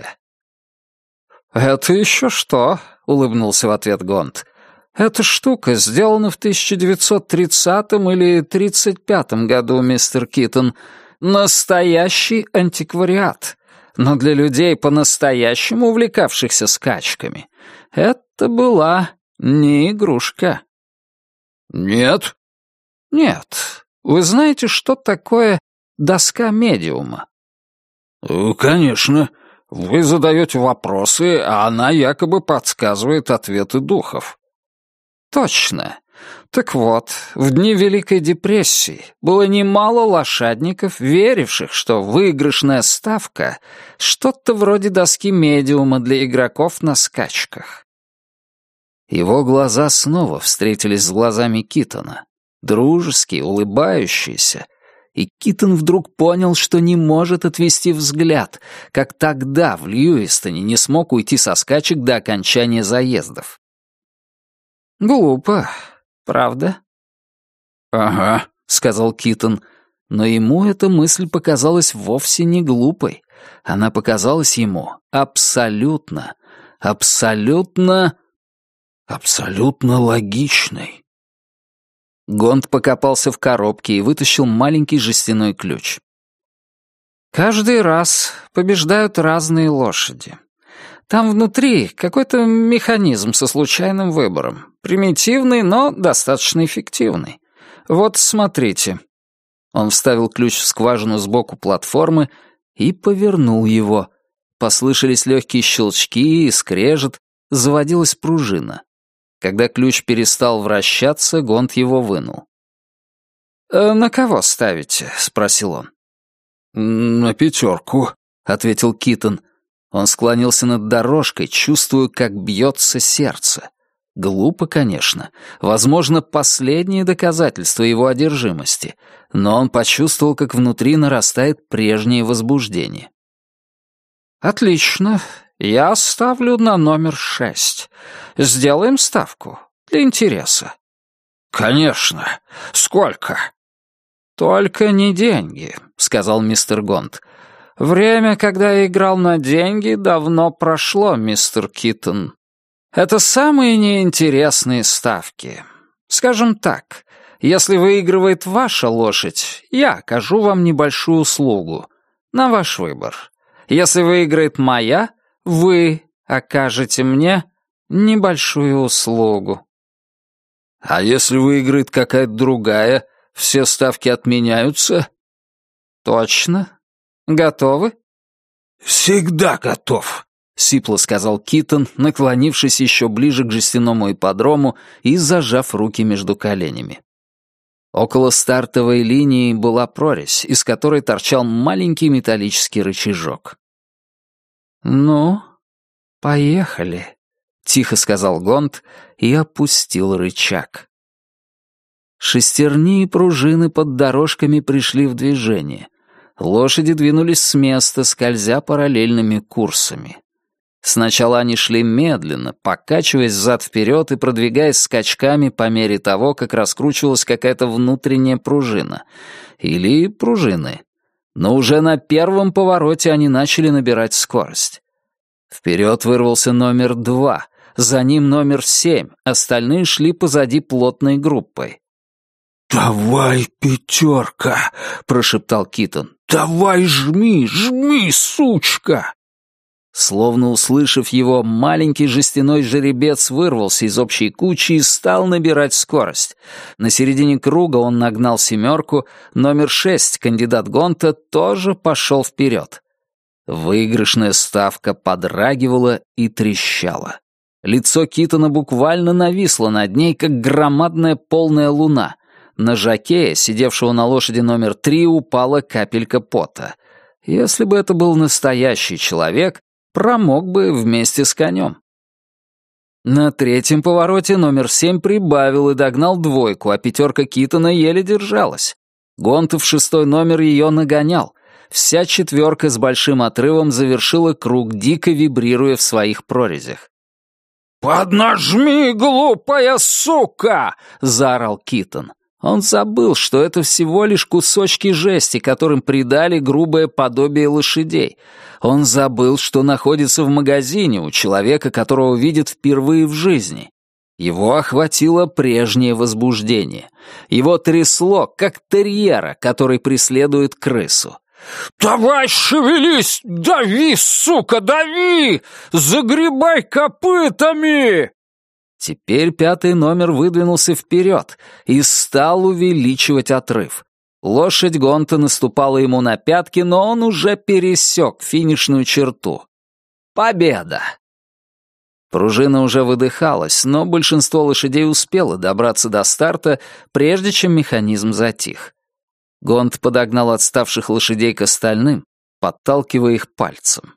«Это еще что?» — улыбнулся в ответ Гонт. «Эта штука сделана в тысяча девятьсот тридцатом или тридцать пятом году, мистер Китон. Настоящий антиквариат. Но для людей, по-настоящему увлекавшихся скачками, это была не игрушка». «Нет?» «Нет. Вы знаете, что такое доска медиума?» «Конечно. Вы задаете вопросы, а она якобы подсказывает ответы духов». «Точно. Так вот, в дни Великой депрессии было немало лошадников, веривших, что выигрышная ставка — что-то вроде доски медиума для игроков на скачках». Его глаза снова встретились с глазами Китона. Дружеские, улыбающиеся, и Китон вдруг понял, что не может отвести взгляд, как тогда в Льюистоне не смог уйти со скачек до окончания заездов. «Глупо, правда?» «Ага», — сказал Китон, но ему эта мысль показалась вовсе не глупой. Она показалась ему абсолютно, абсолютно, абсолютно логичной. Гонт покопался в коробке и вытащил маленький жестяной ключ. «Каждый раз побеждают разные лошади. Там внутри какой-то механизм со случайным выбором. Примитивный, но достаточно эффективный. Вот смотрите». Он вставил ключ в скважину сбоку платформы и повернул его. Послышались легкие щелчки и скрежет, заводилась пружина. Когда ключ перестал вращаться, Гонт его вынул. «Э, «На кого ставите?» — спросил он. «На пятерку», — ответил Китон. Он склонился над дорожкой, чувствуя, как бьется сердце. Глупо, конечно. Возможно, последнее доказательство его одержимости. Но он почувствовал, как внутри нарастает прежнее возбуждение. «Отлично. Я ставлю на номер шесть. Сделаем ставку. Для интереса». «Конечно. Сколько?» «Только не деньги», — сказал мистер Гонт. «Время, когда я играл на деньги, давно прошло, мистер Китон. Это самые неинтересные ставки. Скажем так, если выигрывает ваша лошадь, я окажу вам небольшую услугу. На ваш выбор. Если выиграет моя, вы окажете мне небольшую услугу». «А если выиграет какая-то другая, все ставки отменяются?» «Точно. Готовы?» «Всегда готов», — сипло сказал Китон, наклонившись еще ближе к жестяному ипподрому и зажав руки между коленями. Около стартовой линии была прорезь, из которой торчал маленький металлический рычажок. «Ну, поехали», — тихо сказал Гонт и опустил рычаг. Шестерни и пружины под дорожками пришли в движение. Лошади двинулись с места, скользя параллельными курсами. Сначала они шли медленно, покачиваясь взад-вперед и продвигаясь скачками по мере того, как раскручивалась какая-то внутренняя пружина. Или пружины. Но уже на первом повороте они начали набирать скорость. Вперед вырвался номер два, за ним номер семь, остальные шли позади плотной группой. «Давай, пятерка!» — прошептал Китон. «Давай, жми, жми, сучка!» Словно услышав его, маленький жестяной жеребец вырвался из общей кучи и стал набирать скорость. На середине круга он нагнал семерку, номер шесть, кандидат Гонта, тоже пошел вперед. Выигрышная ставка подрагивала и трещала. Лицо Китона буквально нависло над ней, как громадная полная луна. На жокея, сидевшего на лошади номер три, упала капелька пота. Если бы это был настоящий человек, промок бы вместе с конем. На третьем повороте номер семь прибавил и догнал двойку, а пятерка Китона еле держалась. Гонтов шестой номер ее нагонял. Вся четверка с большим отрывом завершила круг, дико вибрируя в своих прорезях. «Поднажми, глупая сука!» — заорал Китон. Он забыл, что это всего лишь кусочки жести, которым придали грубое подобие лошадей. Он забыл, что находится в магазине у человека, которого видит впервые в жизни. Его охватило прежнее возбуждение. Его трясло, как терьера, который преследует крысу. «Давай шевелись! Дави, сука, дави! Загребай копытами!» Теперь пятый номер выдвинулся вперед и стал увеличивать отрыв. Лошадь Гонта наступала ему на пятки, но он уже пересек финишную черту. Победа! Пружина уже выдыхалась, но большинство лошадей успело добраться до старта, прежде чем механизм затих. Гонт подогнал отставших лошадей к остальным, подталкивая их пальцем.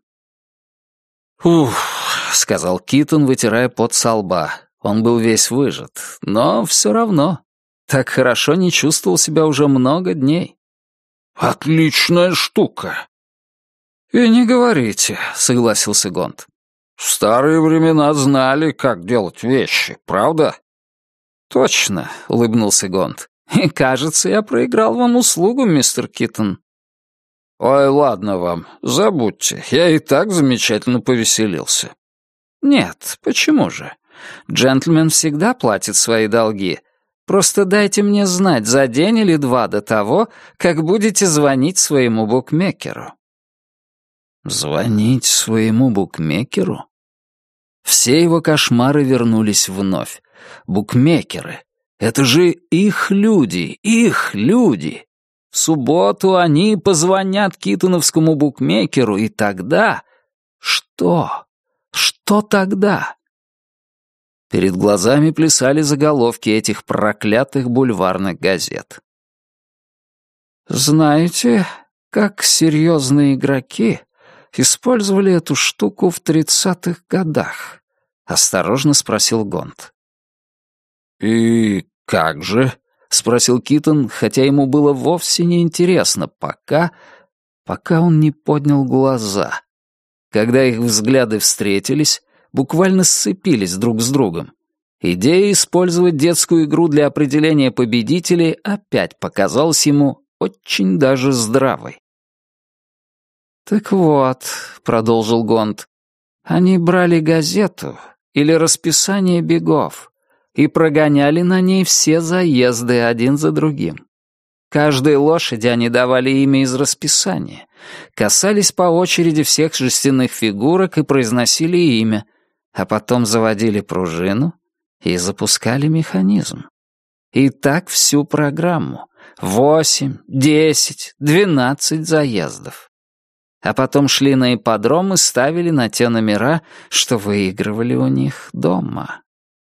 «Ух», — сказал Китон, вытирая пот со лба. Он был весь выжат, но все равно. Так хорошо не чувствовал себя уже много дней. «Отличная штука!» «И не говорите», — согласился Гонт. «В старые времена знали, как делать вещи, правда?» «Точно», — улыбнулся Гонт. «И, кажется, я проиграл вам услугу, мистер Китон». «Ой, ладно вам, забудьте, я и так замечательно повеселился». «Нет, почему же? Джентльмен всегда платит свои долги. Просто дайте мне знать за день или два до того, как будете звонить своему букмекеру». Звонить своему букмекеру? Все его кошмары вернулись вновь. Букмекеры. Это же их люди, их люди. В субботу они позвонят китоновскому букмекеру, и тогда... Что? Что тогда? Перед глазами плясали заголовки этих проклятых бульварных газет. «Знаете, как серьезные игроки использовали эту штуку в тридцатых годах?» — осторожно спросил Гонт. «И как же?» — спросил Китон, хотя ему было вовсе не интересно, пока... пока он не поднял глаза. Когда их взгляды встретились, буквально сцепились друг с другом. Идея использовать детскую игру для определения победителей опять показалась ему очень даже здравой. «Так вот», — продолжил Гонт, — «они брали газету или расписание бегов и прогоняли на ней все заезды один за другим. Каждой лошади они давали имя из расписания, касались по очереди всех жестяных фигурок и произносили имя, а потом заводили пружину и запускали механизм. И так всю программу. Восемь, десять, двенадцать заездов. А потом шли на ипподром и ставили на те номера, что выигрывали у них дома».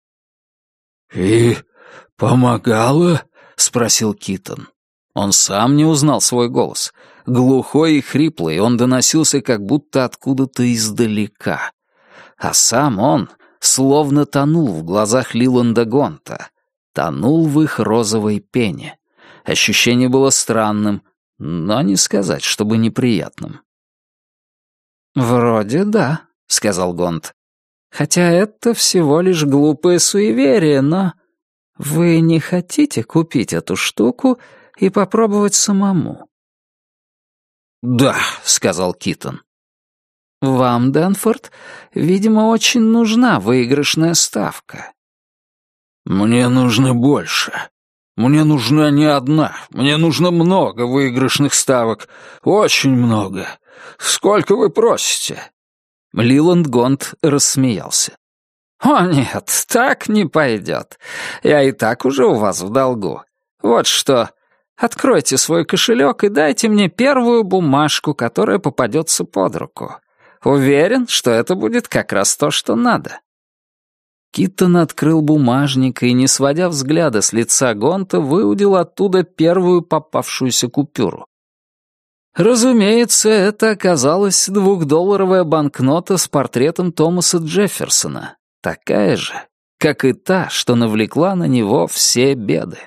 «И помогало?» — спросил Китон. Он сам не узнал свой голос. Глухой и хриплый, он доносился как будто откуда-то издалека. А сам он словно тонул в глазах Лиланда Гонта, тонул в их розовой пене. Ощущение было странным, но не сказать, чтобы неприятным. «Вроде да», — сказал Гонт. «Хотя это всего лишь глупое суеверие, но вы не хотите купить эту штуку и попробовать самому?» «Да», — сказал Китон. «Вам, Дэнфорд, видимо, очень нужна выигрышная ставка». «Мне нужно больше. Мне нужна не одна. Мне нужно много выигрышных ставок. Очень много. Сколько вы просите?» Лиланд Гонт рассмеялся. «О нет, так не пойдет. Я и так уже у вас в долгу. Вот что, Откройте свой кошелек и дайте мне первую бумажку, которая попадется под руку. Уверен, что это будет как раз то, что надо». Киттон открыл бумажник и, не сводя взгляда с лица Гонта, выудил оттуда первую попавшуюся купюру. Разумеется, это оказалась двухдолларовая банкнота с портретом Томаса Джефферсона, такая же, как и та, что навлекла на него все беды.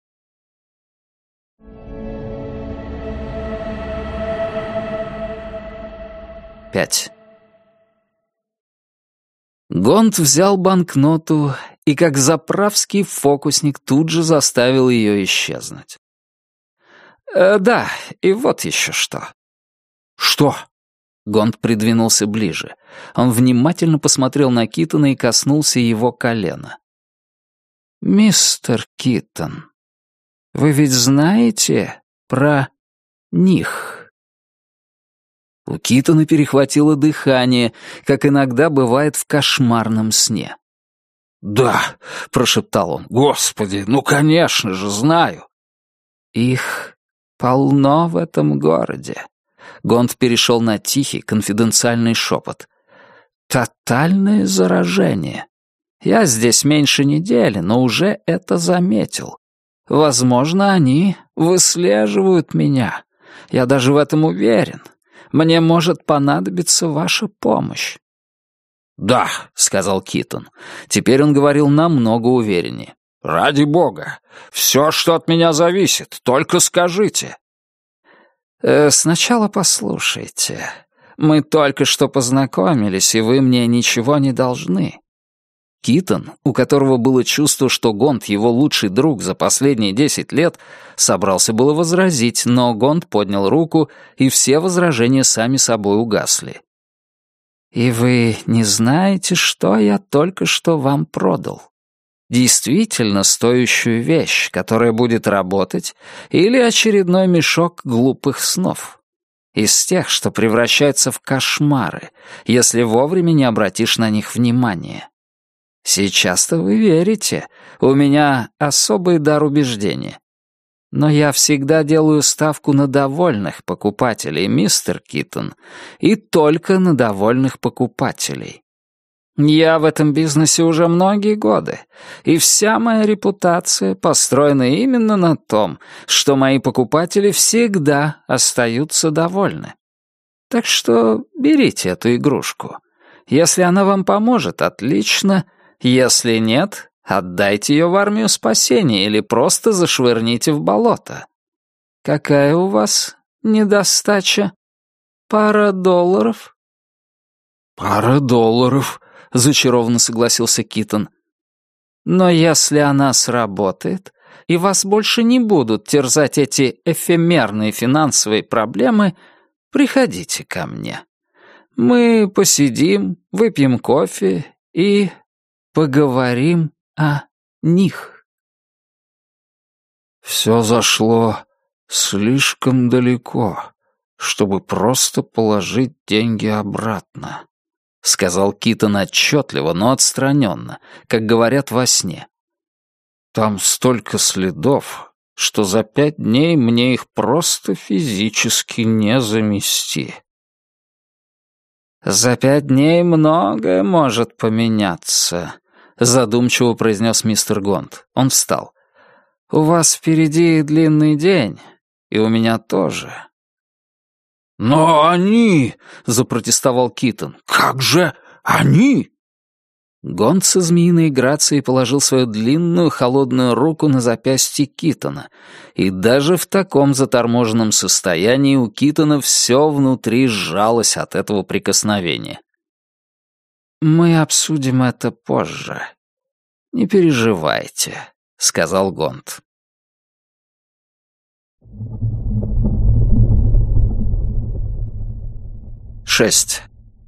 Пять. Гонт взял банкноту и, как заправский фокусник, тут же заставил ее исчезнуть. «Э, «Да, и вот еще что». «Что?» Гонт придвинулся ближе. Он внимательно посмотрел на Киттона и коснулся его колена. «Мистер Киттон, вы ведь знаете про них?» У Киттона перехватило дыхание, как иногда бывает в кошмарном сне. «Да», — прошептал он, — «Господи, ну, конечно же, знаю». «Их полно в этом городе». Гонт перешел на тихий, конфиденциальный шепот. «Тотальное заражение. Я здесь меньше недели, но уже это заметил. Возможно, они выслеживают меня. Я даже в этом уверен. Мне может понадобиться ваша помощь». «Да», — сказал Киттон. Теперь он говорил намного увереннее. «Ради бога, все, что от меня зависит, только скажите». Э, «Сначала послушайте. Мы только что познакомились, и вы мне ничего не должны». Киттон, у которого было чувство, что Гонт его лучший друг за последние десять лет, собрался было возразить, но Гонт поднял руку, и все возражения сами собой угасли. «И вы не знаете, что я только что вам продал? Действительно стоящую вещь, которая будет работать, или очередной мешок глупых снов? Из тех, что превращаются в кошмары, если вовремя не обратишь на них внимания. Сейчас-то вы верите, у меня особый дар убеждения. Но я всегда делаю ставку на довольных покупателей, мистер Киттон, и только на довольных покупателей. Я в этом бизнесе уже многие годы, и вся моя репутация построена именно на том, что мои покупатели всегда остаются довольны. Так что берите эту игрушку. Если она вам поможет, отлично. Если нет, отдайте ее в армию спасения или просто зашвырните в болото. Какая у вас недостача? Пара долларов?» «Пара долларов», — зачарованно согласился Киттон. «Но если она сработает, и вас больше не будут терзать эти эфемерные финансовые проблемы, приходите ко мне. Мы посидим, выпьем кофе и поговорим о них». «Все зашло слишком далеко, чтобы просто положить деньги обратно», — сказал Киттон отчетливо, но отстраненно, как говорят во сне. «Там столько следов, что за пять дней мне их просто физически не замести». «За пять дней многое может поменяться», — задумчиво произнес мистер Гонт. Он встал. «У вас впереди длинный день, и у меня тоже». «Но они...» — запротестовал Киттон. «Как же они?» Гонт со змеиной грацией положил свою длинную холодную руку на запястье Киттона, и даже в таком заторможенном состоянии у Киттона все внутри сжалось от этого прикосновения. «Мы обсудим это позже. Не переживайте», — сказал Гонт. Шесть.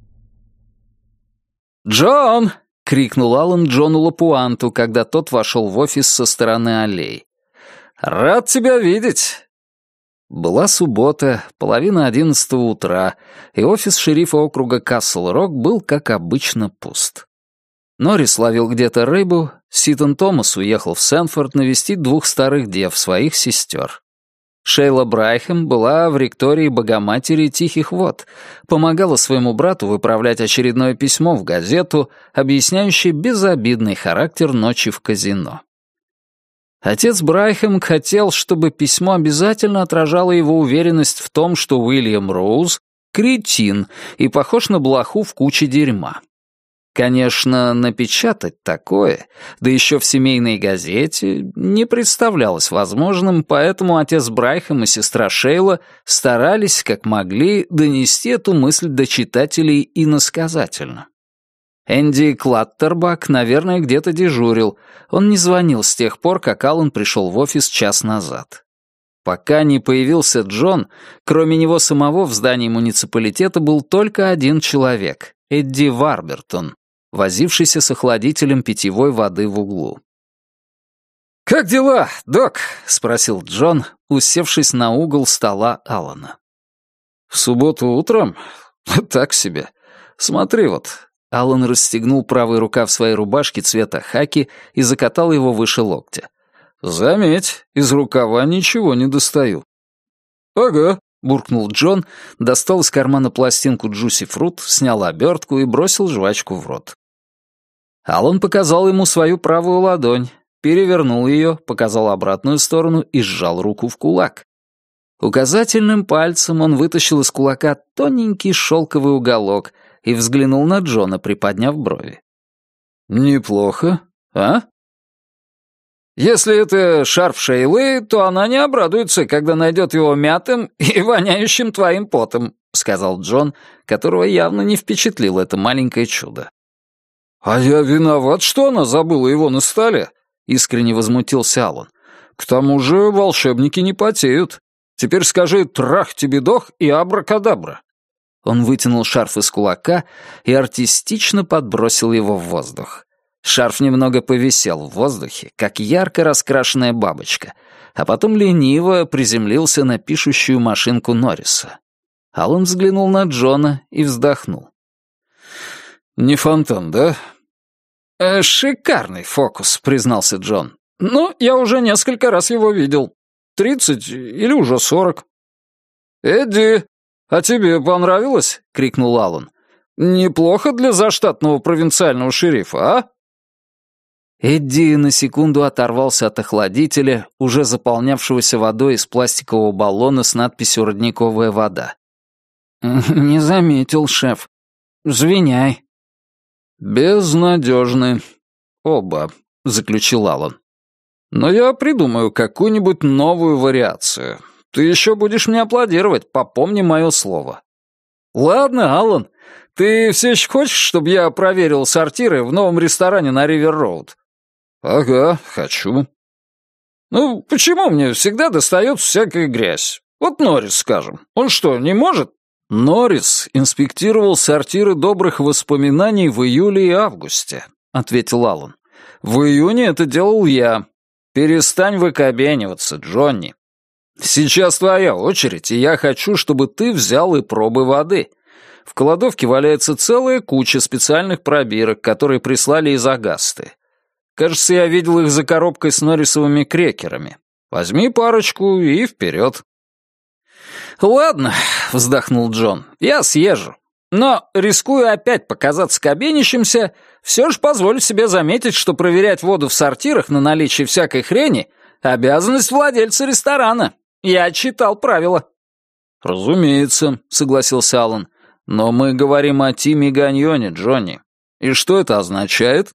«Джон!» — крикнул Аллан Джону Лапуанту, когда тот вошел в офис со стороны аллей. «Рад тебя видеть!» Была суббота, половина одиннадцатого утра, и офис шерифа округа Касл-Рок был, как обычно, пуст. Норрис ловил где-то рыбу, Ситон Томас уехал в Сэнфорд навестить двух старых дев, своих сестер. Шейла Брайхэм была в ректории Богоматери Тихих вод, помогала своему брату выправлять очередное письмо в газету, объясняющее безобидный характер ночи в казино. Отец Брайхэм хотел, чтобы письмо обязательно отражало его уверенность в том, что Уильям Роуз — кретин и похож на блоху в куче дерьма. Конечно, напечатать такое, да еще в семейной газете, не представлялось возможным, поэтому отец Брайхэм и сестра Шейла старались, как могли, донести эту мысль до читателей иносказательно. Энди Клаттербак, наверное, где-то дежурил. Он не звонил с тех пор, как Аллан пришел в офис час назад. Пока не появился Джон, кроме него самого в здании муниципалитета был только один человек — Эдди Варбертон, возившийся с охладителем питьевой воды в углу. «Как дела, док?» — спросил Джон, усевшись на угол стола Аллана. «В субботу утром? Так себе. Смотри вот». Аллан расстегнул правый рукав своей рубашки цвета хаки и закатал его выше локтя. «Заметь, из рукава ничего не достаю». «Ага», — буркнул Джон, достал из кармана пластинку Juicy Fruit, снял обертку и бросил жвачку в рот. Аллан показал ему свою правую ладонь, перевернул ее, показал обратную сторону и сжал руку в кулак. Указательным пальцем он вытащил из кулака тоненький шелковый уголок и взглянул на Джона, приподняв брови. «Неплохо, а?» «Если это шарф Шейлы, то она не обрадуется, когда найдет его мятым и воняющим твоим потом», — сказал Джон, которого явно не впечатлило это маленькое чудо. «А я виноват, что она забыла его на столе», — искренне возмутился Аллан. «К тому же волшебники не потеют. Теперь скажи «трах тебе дох» и «абракадабра». Он вытянул шарф из кулака и артистично подбросил его в воздух. Шарф немного повисел в воздухе, как ярко раскрашенная бабочка, а потом лениво приземлился на пишущую машинку Норриса. Аллан взглянул на Джона и вздохнул. «Не фонтан, да?» э, «Шикарный фокус», — признался Джон. «Но я уже несколько раз его видел. Тридцать или уже сорок». «Эдди, а тебе понравилось?» — крикнул Аллан. «Неплохо для заштатного провинциального шерифа, а?» Эдди на секунду оторвался от охладителя, уже заполнявшегося водой из пластикового баллона с надписью «Родниковая вода». «Не заметил, шеф. Извиняй». «Безнадежны. Оба», — заключил Аллан. «Но я придумаю какую-нибудь новую вариацию. Ты еще будешь мне аплодировать, попомни мое слово». «Ладно, Аллан, ты все еще хочешь, чтобы я проверил сортиры в новом ресторане на Ривер-Роуд?» «Ага, хочу». «Ну, почему мне всегда достается всякая грязь? Вот Норрис, скажем. Он что, не может?» «Норрис инспектировал сортиры добрых воспоминаний в июле и августе», — ответил Аллан. «В июне это делал я. Перестань выкобениваться, Джонни. Сейчас твоя очередь, и я хочу, чтобы ты взял и пробы воды. В кладовке валяется целая куча специальных пробирок, которые прислали из Агасты. Кажется, я видел их за коробкой с норрисовыми крекерами. Возьми парочку и вперед». «Ладно», — вздохнул Джон, — «я съезжу. Но, рискуя опять показаться кабенищимся, все же позволю себе заметить, что проверять воду в сортирах на наличие всякой хрени — обязанность владельца ресторана. Я читал правила». «Разумеется», — согласился Аллан. «Но мы говорим о Тиме Ганьоне, Джонни. И что это означает?»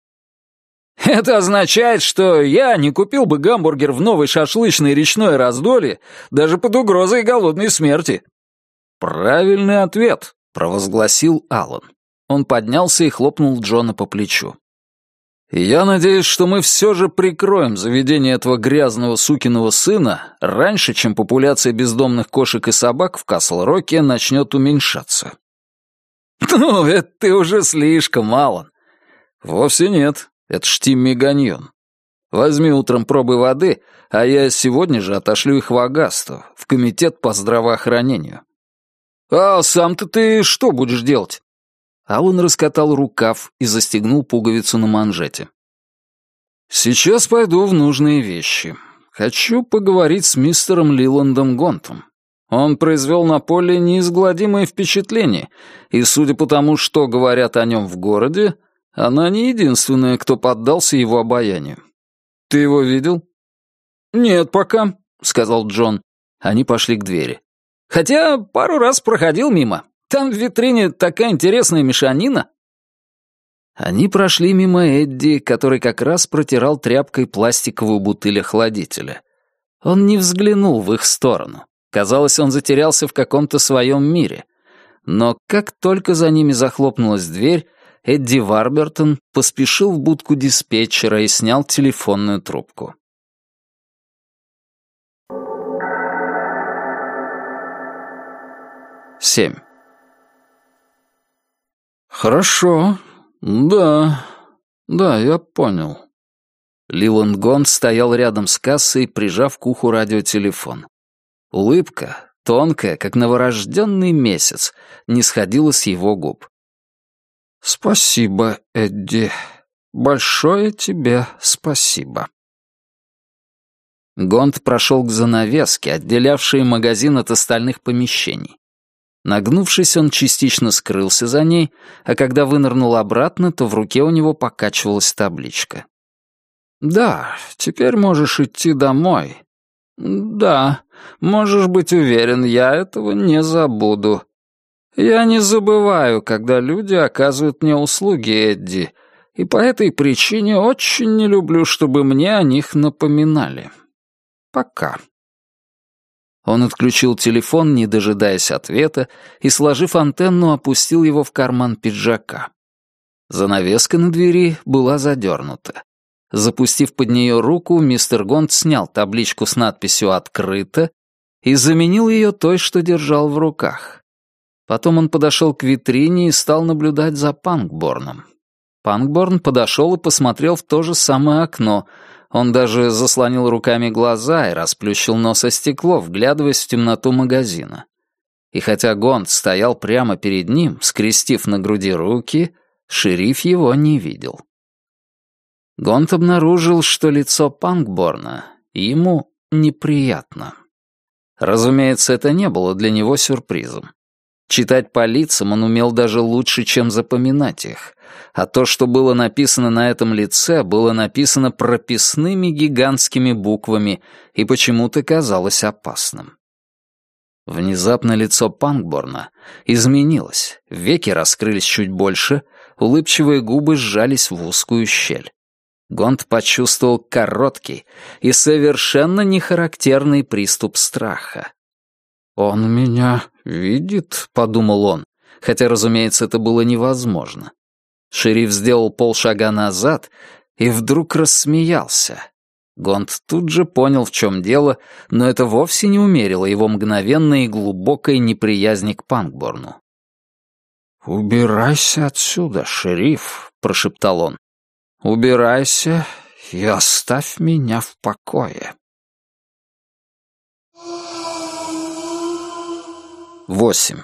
«Это означает, что я не купил бы гамбургер в новой шашлычной речной раздолье даже под угрозой голодной смерти». «Правильный ответ», — провозгласил Аллан. Он поднялся и хлопнул Джона по плечу. «Я надеюсь, что мы все же прикроем заведение этого грязного сукиного сына раньше, чем популяция бездомных кошек и собак в Касл-Роке начнет уменьшаться». «Ну, это ты уже слишком, Аллан». «Вовсе нет. Это ж Тимми Ганьон. Возьми утром пробы воды, а я сегодня же отошлю их в Агасту, в комитет по здравоохранению». «А сам-то ты что будешь делать?» Аллан раскатал рукав и застегнул пуговицу на манжете. «Сейчас пойду в нужные вещи. Хочу поговорить с мистером Лиландом Гонтом. Он произвел на Полли неизгладимое впечатление, и, судя по тому, что говорят о нем в городе, она не единственная, кто поддался его обаянию. Ты его видел?» «Нет пока», — сказал Джон. Они пошли к двери. «Хотя пару раз проходил мимо. Там в витрине такая интересная мешанина». Они прошли мимо Эдди, который как раз протирал тряпкой пластиковую бутыль охладителя. Он не взглянул в их сторону. Казалось, он затерялся в каком-то своем мире. Но как только за ними захлопнулась дверь, Эдди Варбертон поспешил в будку диспетчера и снял телефонную трубку. Семь. «Хорошо. Да. Да, я понял». Лиланд Гонт стоял рядом с кассой, прижав к уху радиотелефон. Улыбка, тонкая, как новорожденный месяц, не сходила с его губ. «Спасибо, Эдди. Большое тебе спасибо». Гонт прошел к занавеске, отделявшей магазин от остальных помещений. Нагнувшись, он частично скрылся за ней, а когда вынырнул обратно, то в руке у него покачивалась табличка. «Да, теперь можешь идти домой. Да, можешь быть уверен, я этого не забуду. Я не забываю, когда люди оказывают мне услуги, Эдди, и по этой причине очень не люблю, чтобы мне о них напоминали. Пока». Он отключил телефон, не дожидаясь ответа, и, сложив антенну, опустил его в карман пиджака. Занавеска на двери была задернута. Запустив под нее руку, мистер Гонт снял табличку с надписью «Открыто» и заменил ее той, что держал в руках. Потом он подошел к витрине и стал наблюдать за Панкборном. Панкборн подошел и посмотрел в то же самое окно. Он даже заслонил руками глаза и расплющил нос о стекло, вглядываясь в темноту магазина. И хотя Гонт стоял прямо перед ним, скрестив на груди руки, шериф его не видел. Гонт обнаружил, что лицо Панкборна ему неприятно. Разумеется, это не было для него сюрпризом. Читать по лицам он умел даже лучше, чем запоминать их, а то, что было написано на этом лице, было написано прописными гигантскими буквами и почему-то казалось опасным. Внезапно лицо Панкборна изменилось, веки раскрылись чуть больше, улыбчивые губы сжались в узкую щель. Гонт почувствовал короткий и совершенно нехарактерный приступ страха. «Он меня видит», — подумал он, хотя, разумеется, это было невозможно. Шериф сделал полшага назад и вдруг рассмеялся. Гонт тут же понял, в чем дело, но это вовсе не умерило его мгновенной и глубокой неприязни к Панкборну. «Убирайся отсюда, шериф», — прошептал он. «Убирайся и оставь меня в покое». Восемь.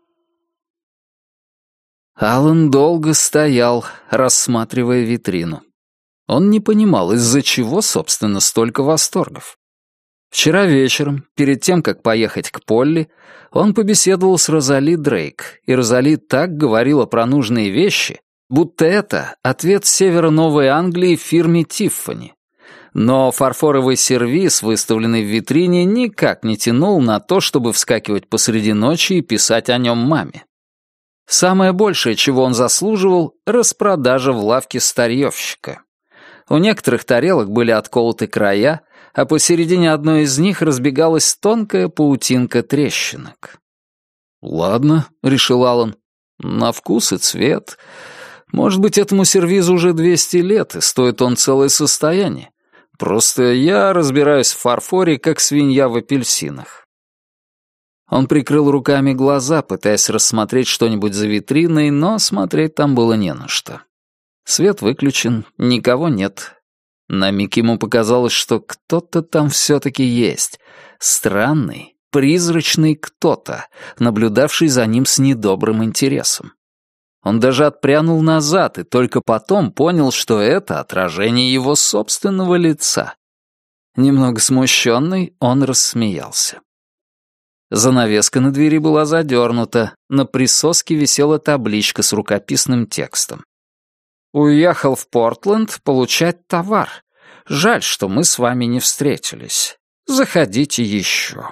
Алан долго стоял, рассматривая витрину. Он не понимал, из-за чего, собственно, столько восторгов. Вчера вечером, перед тем, как поехать к Полли, он побеседовал с Розали Дрейк, и Розали так говорила про нужные вещи, будто это ответ с севера Новой Англии фирме Тиффани. Но фарфоровый сервиз, выставленный в витрине, никак не тянул на то, чтобы вскакивать посреди ночи и писать о нем маме. Самое большее, чего он заслуживал — распродажа в лавке старьевщика. У некоторых тарелок были отколоты края, а посередине одной из них разбегалась тонкая паутинка трещинок. «Ладно», — решил Алан, — «на вкус и цвет. Может быть, этому сервизу уже двести лет, и стоит он целое состояние. Просто я разбираюсь в фарфоре, как свинья в апельсинах». Он прикрыл руками глаза, пытаясь рассмотреть что-нибудь за витриной, но смотреть там было не на что. Свет выключен, никого нет. На миг ему показалось, что кто-то там все-таки есть. Странный, призрачный кто-то, наблюдавший за ним с недобрым интересом. Он даже отпрянул назад и только потом понял, что это отражение его собственного лица. Немного смущенный, он рассмеялся. Занавеска на двери была задернута, на присоске висела табличка с рукописным текстом. «Уехал в Портленд получать товар. Жаль, что мы с вами не встретились. Заходите еще».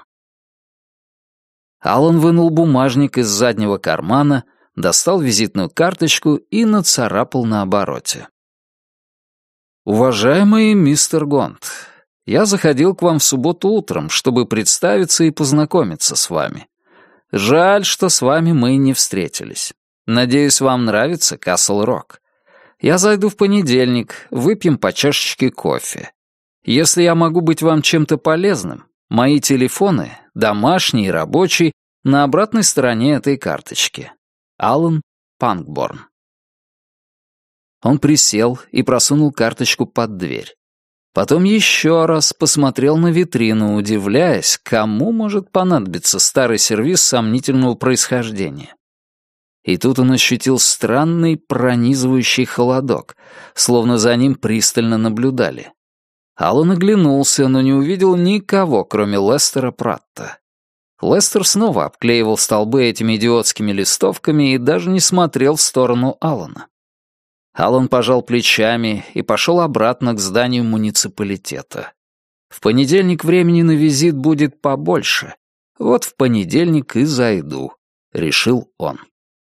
Алан вынул бумажник из заднего кармана, достал визитную карточку и нацарапал на обороте. «Уважаемый мистер Гонт, я заходил к вам в субботу утром, чтобы представиться и познакомиться с вами. Жаль, что с вами мы не встретились. Надеюсь, вам нравится Касл-Рок. Я зайду в понедельник, выпьем по чашечке кофе. Если я могу быть вам чем-то полезным, мои телефоны, домашний и рабочий, на обратной стороне этой карточки. Алан Панкборн». Он присел и просунул карточку под дверь. Потом еще раз посмотрел на витрину, удивляясь, кому может понадобиться старый сервиз сомнительного происхождения. И тут он ощутил странный пронизывающий холодок, словно за ним пристально наблюдали. Алан оглянулся, но не увидел никого, кроме Лестера Пратта. Лестер снова обклеивал столбы этими идиотскими листовками и даже не смотрел в сторону Алана. Алан пожал плечами и пошел обратно к зданию муниципалитета. В понедельник времени на визит будет побольше. Вот в понедельник и зайду, решил он.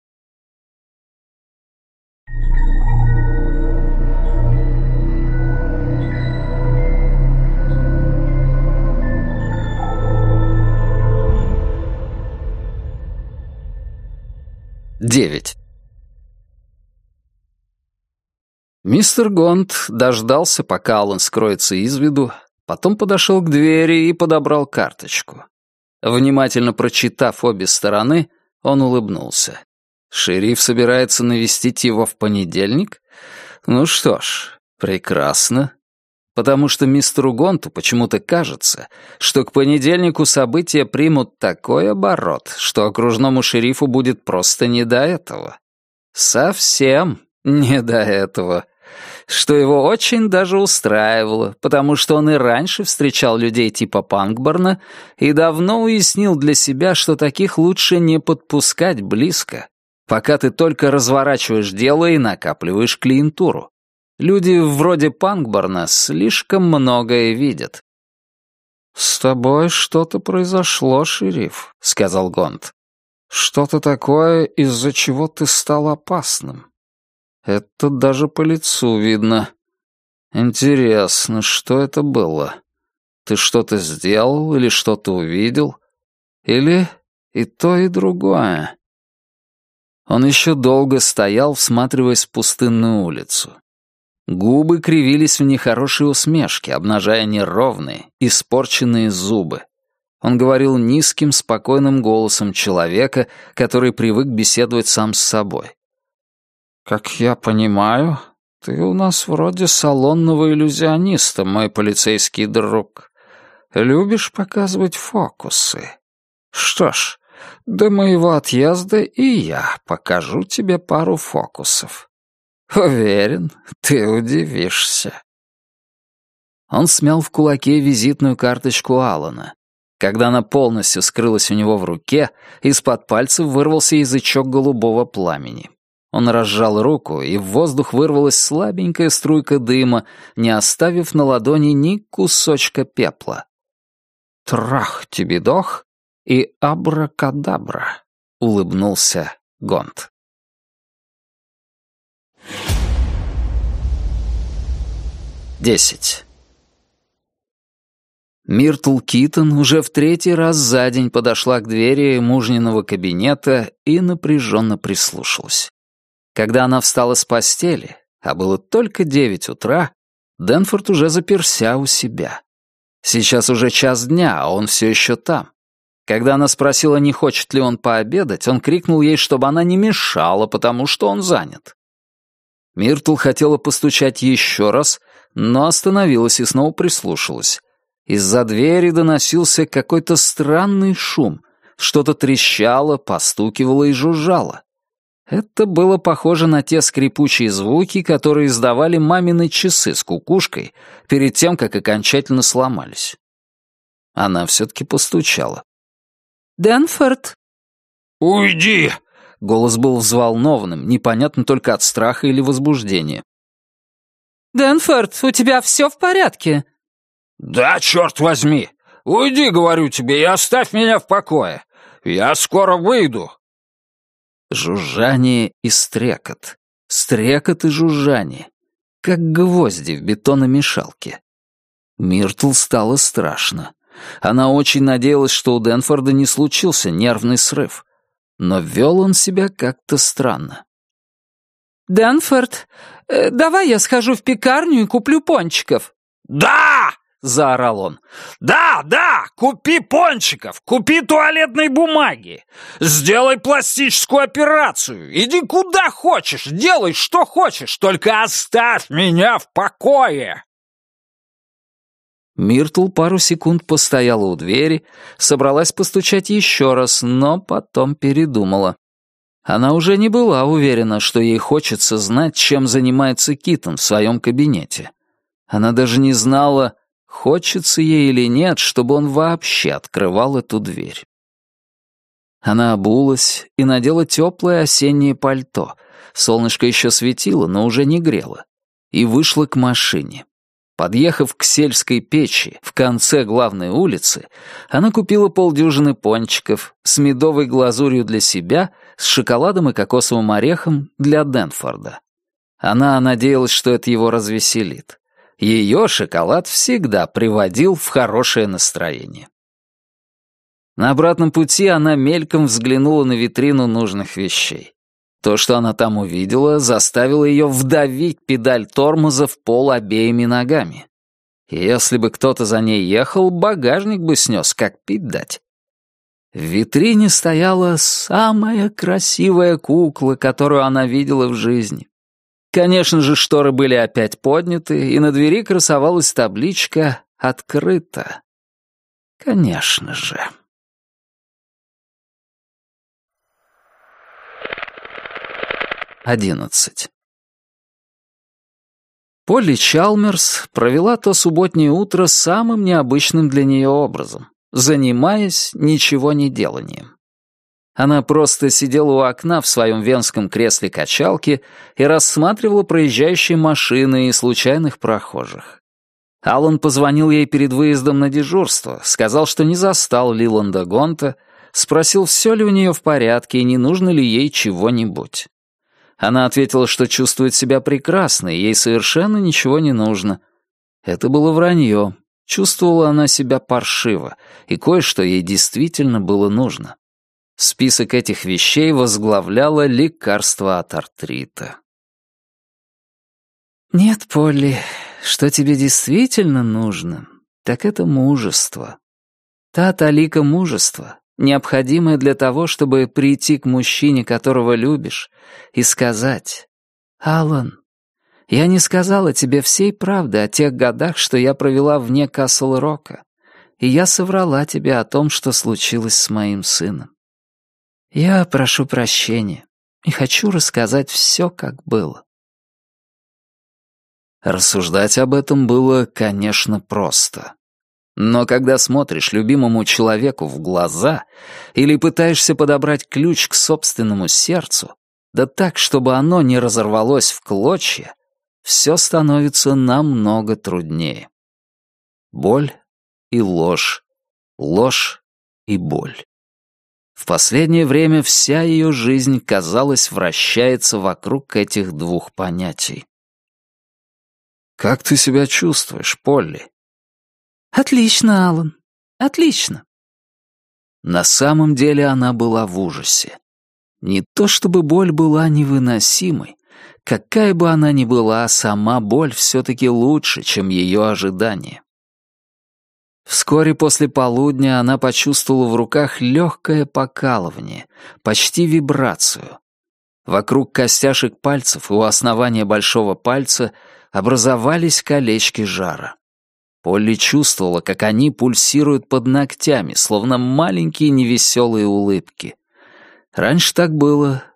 Девять. Мистер Гонт дождался, пока Алан скроется из виду, потом подошел к двери и подобрал карточку. Внимательно прочитав обе стороны, он улыбнулся. Шериф собирается навестить его в понедельник? Ну что ж, прекрасно. Потому что мистеру Гонту почему-то кажется, что к понедельнику события примут такой оборот, что окружному шерифу будет просто не до этого. Совсем не до этого. Что его очень даже устраивало, потому что он и раньше встречал людей типа Панкборна и давно уяснил для себя, что таких лучше не подпускать близко, пока ты только разворачиваешь дело и накапливаешь клиентуру. Люди вроде Панкборна слишком многое видят. «С тобой что-то произошло, шериф», — сказал Гонт. «Что-то такое, из-за чего ты стал опасным. Это даже по лицу видно. Интересно, что это было? Ты что-то сделал или что-то увидел? Или и то, и другое?» Он еще долго стоял, всматриваясь в пустынную улицу. Губы кривились в нехорошей усмешке, обнажая неровные, испорченные зубы. Он говорил низким, спокойным голосом человека, который привык беседовать сам с собой. «Как я понимаю, ты у нас вроде салонного иллюзиониста, мой полицейский друг. Любишь показывать фокусы. Что ж, до моего отъезда и я покажу тебе пару фокусов. Уверен, ты удивишься». Он смял в кулаке визитную карточку Алана. Когда она полностью скрылась у него в руке, из-под пальцев вырвался язычок голубого пламени. Он разжал руку, и в воздух вырвалась слабенькая струйка дыма, не оставив на ладони ни кусочка пепла. «Трах-тебе-дох и абракадабра», — улыбнулся Гонт. Десять. Миртл Китон уже в третий раз за день подошла к двери мужниного кабинета и напряженно прислушалась. Когда она встала с постели, а было только девять утра, Дэнфорд уже заперся у себя. Сейчас уже час дня, а он все еще там. Когда она спросила, не хочет ли он пообедать, он крикнул ей, чтобы она не мешала, потому что он занят. Миртл хотела постучать еще раз, но остановилась и снова прислушалась. Из-за двери доносился какой-то странный шум, что-то трещало, постукивало и жужжало. Это было похоже на те скрипучие звуки, которые издавали мамины часы с кукушкой перед тем, как окончательно сломались. Она все-таки постучала. «Дэнфорд?» «Уйди!» Голос был взволнованным, непонятно только от страха или возбуждения. «Дэнфорд, у тебя все в порядке?» «Да, черт возьми! Уйди, говорю тебе, и оставь меня в покое! Я скоро выйду!» Жужжание и стрекот. Стрекот и жужжание. Как гвозди в бетономешалке. Миртл стало страшно. Она очень надеялась, что у Дэнфорда не случился нервный срыв. Но вел он себя как-то странно. «Дэнфорд, э, давай я схожу в пекарню и куплю пончиков». «Да!» — заорал он. «Да, да! Купи пончиков! Купи туалетной бумаги! Сделай пластическую операцию! Иди куда хочешь! Делай, что хочешь! Только оставь меня в покое!» Миртл пару секунд постояла у двери, собралась постучать еще раз, но потом передумала. Она уже не была уверена, что ей хочется знать, чем занимается Китон в своем кабинете. Она даже не знала, хочется ей или нет, чтобы он вообще открывал эту дверь. Она обулась и надела теплое осеннее пальто. Солнышко еще светило, но уже не грело. И вышла к машине. Подъехав к сельской печи в конце главной улицы, она купила полдюжины пончиков с медовой глазурью для себя, с шоколадом и кокосовым орехом для Дэнфорда. Она надеялась, что это его развеселит. Ее шоколад всегда приводил в хорошее настроение. На обратном пути она мельком взглянула на витрину нужных вещей. То, что она там увидела, заставило ее вдавить педаль тормоза в пол обеими ногами. Если бы кто-то за ней ехал, багажник бы снес, как пить дать. В витрине стояла самая красивая кукла, которую она видела в жизни. Конечно же, шторы были опять подняты, и на двери красовалась табличка «Открыто». Конечно же. Одиннадцать. Полли Чалмерс провела то субботнее утро самым необычным для нее образом, занимаясь ничего не деланием. Она просто сидела у окна в своем венском кресле-качалке и рассматривала проезжающие машины и случайных прохожих. Аллан позвонил ей перед выездом на дежурство, сказал, что не застал Лиланда Гонта, спросил, все ли у нее в порядке и не нужно ли ей чего-нибудь. Она ответила, что чувствует себя прекрасно, и ей совершенно ничего не нужно. Это было вранье. Чувствовала она себя паршиво, и кое-что ей действительно было нужно. Список этих вещей возглавляло лекарство от артрита. «Нет, Полли, что тебе действительно нужно, так это мужество. Та талика мужества, необходимое для того, чтобы прийти к мужчине, которого любишь, и сказать: «Аллан, я не сказала тебе всей правды о тех годах, что я провела вне Касл-Рока, и я соврала тебе о том, что случилось с моим сыном. Я прошу прощения и хочу рассказать все, как было». Рассуждать об этом было, конечно, просто. Но когда смотришь любимому человеку в глаза или пытаешься подобрать ключ к собственному сердцу, да так, чтобы оно не разорвалось в клочья, все становится намного труднее. Боль и ложь, ложь и боль. В последнее время вся ее жизнь, казалось, вращается вокруг этих двух понятий. «Как ты себя чувствуешь, Полли?» «Отлично, Аллан, отлично». На самом деле она была в ужасе. Не то чтобы боль была невыносимой. Какая бы она ни была, сама боль все-таки лучше, чем ее ожидание. Вскоре после полудня она почувствовала в руках легкое покалывание, почти вибрацию. Вокруг костяшек пальцев и у основания большого пальца образовались колечки жара. Полли чувствовала, как они пульсируют под ногтями, словно маленькие невеселые улыбки. Раньше так было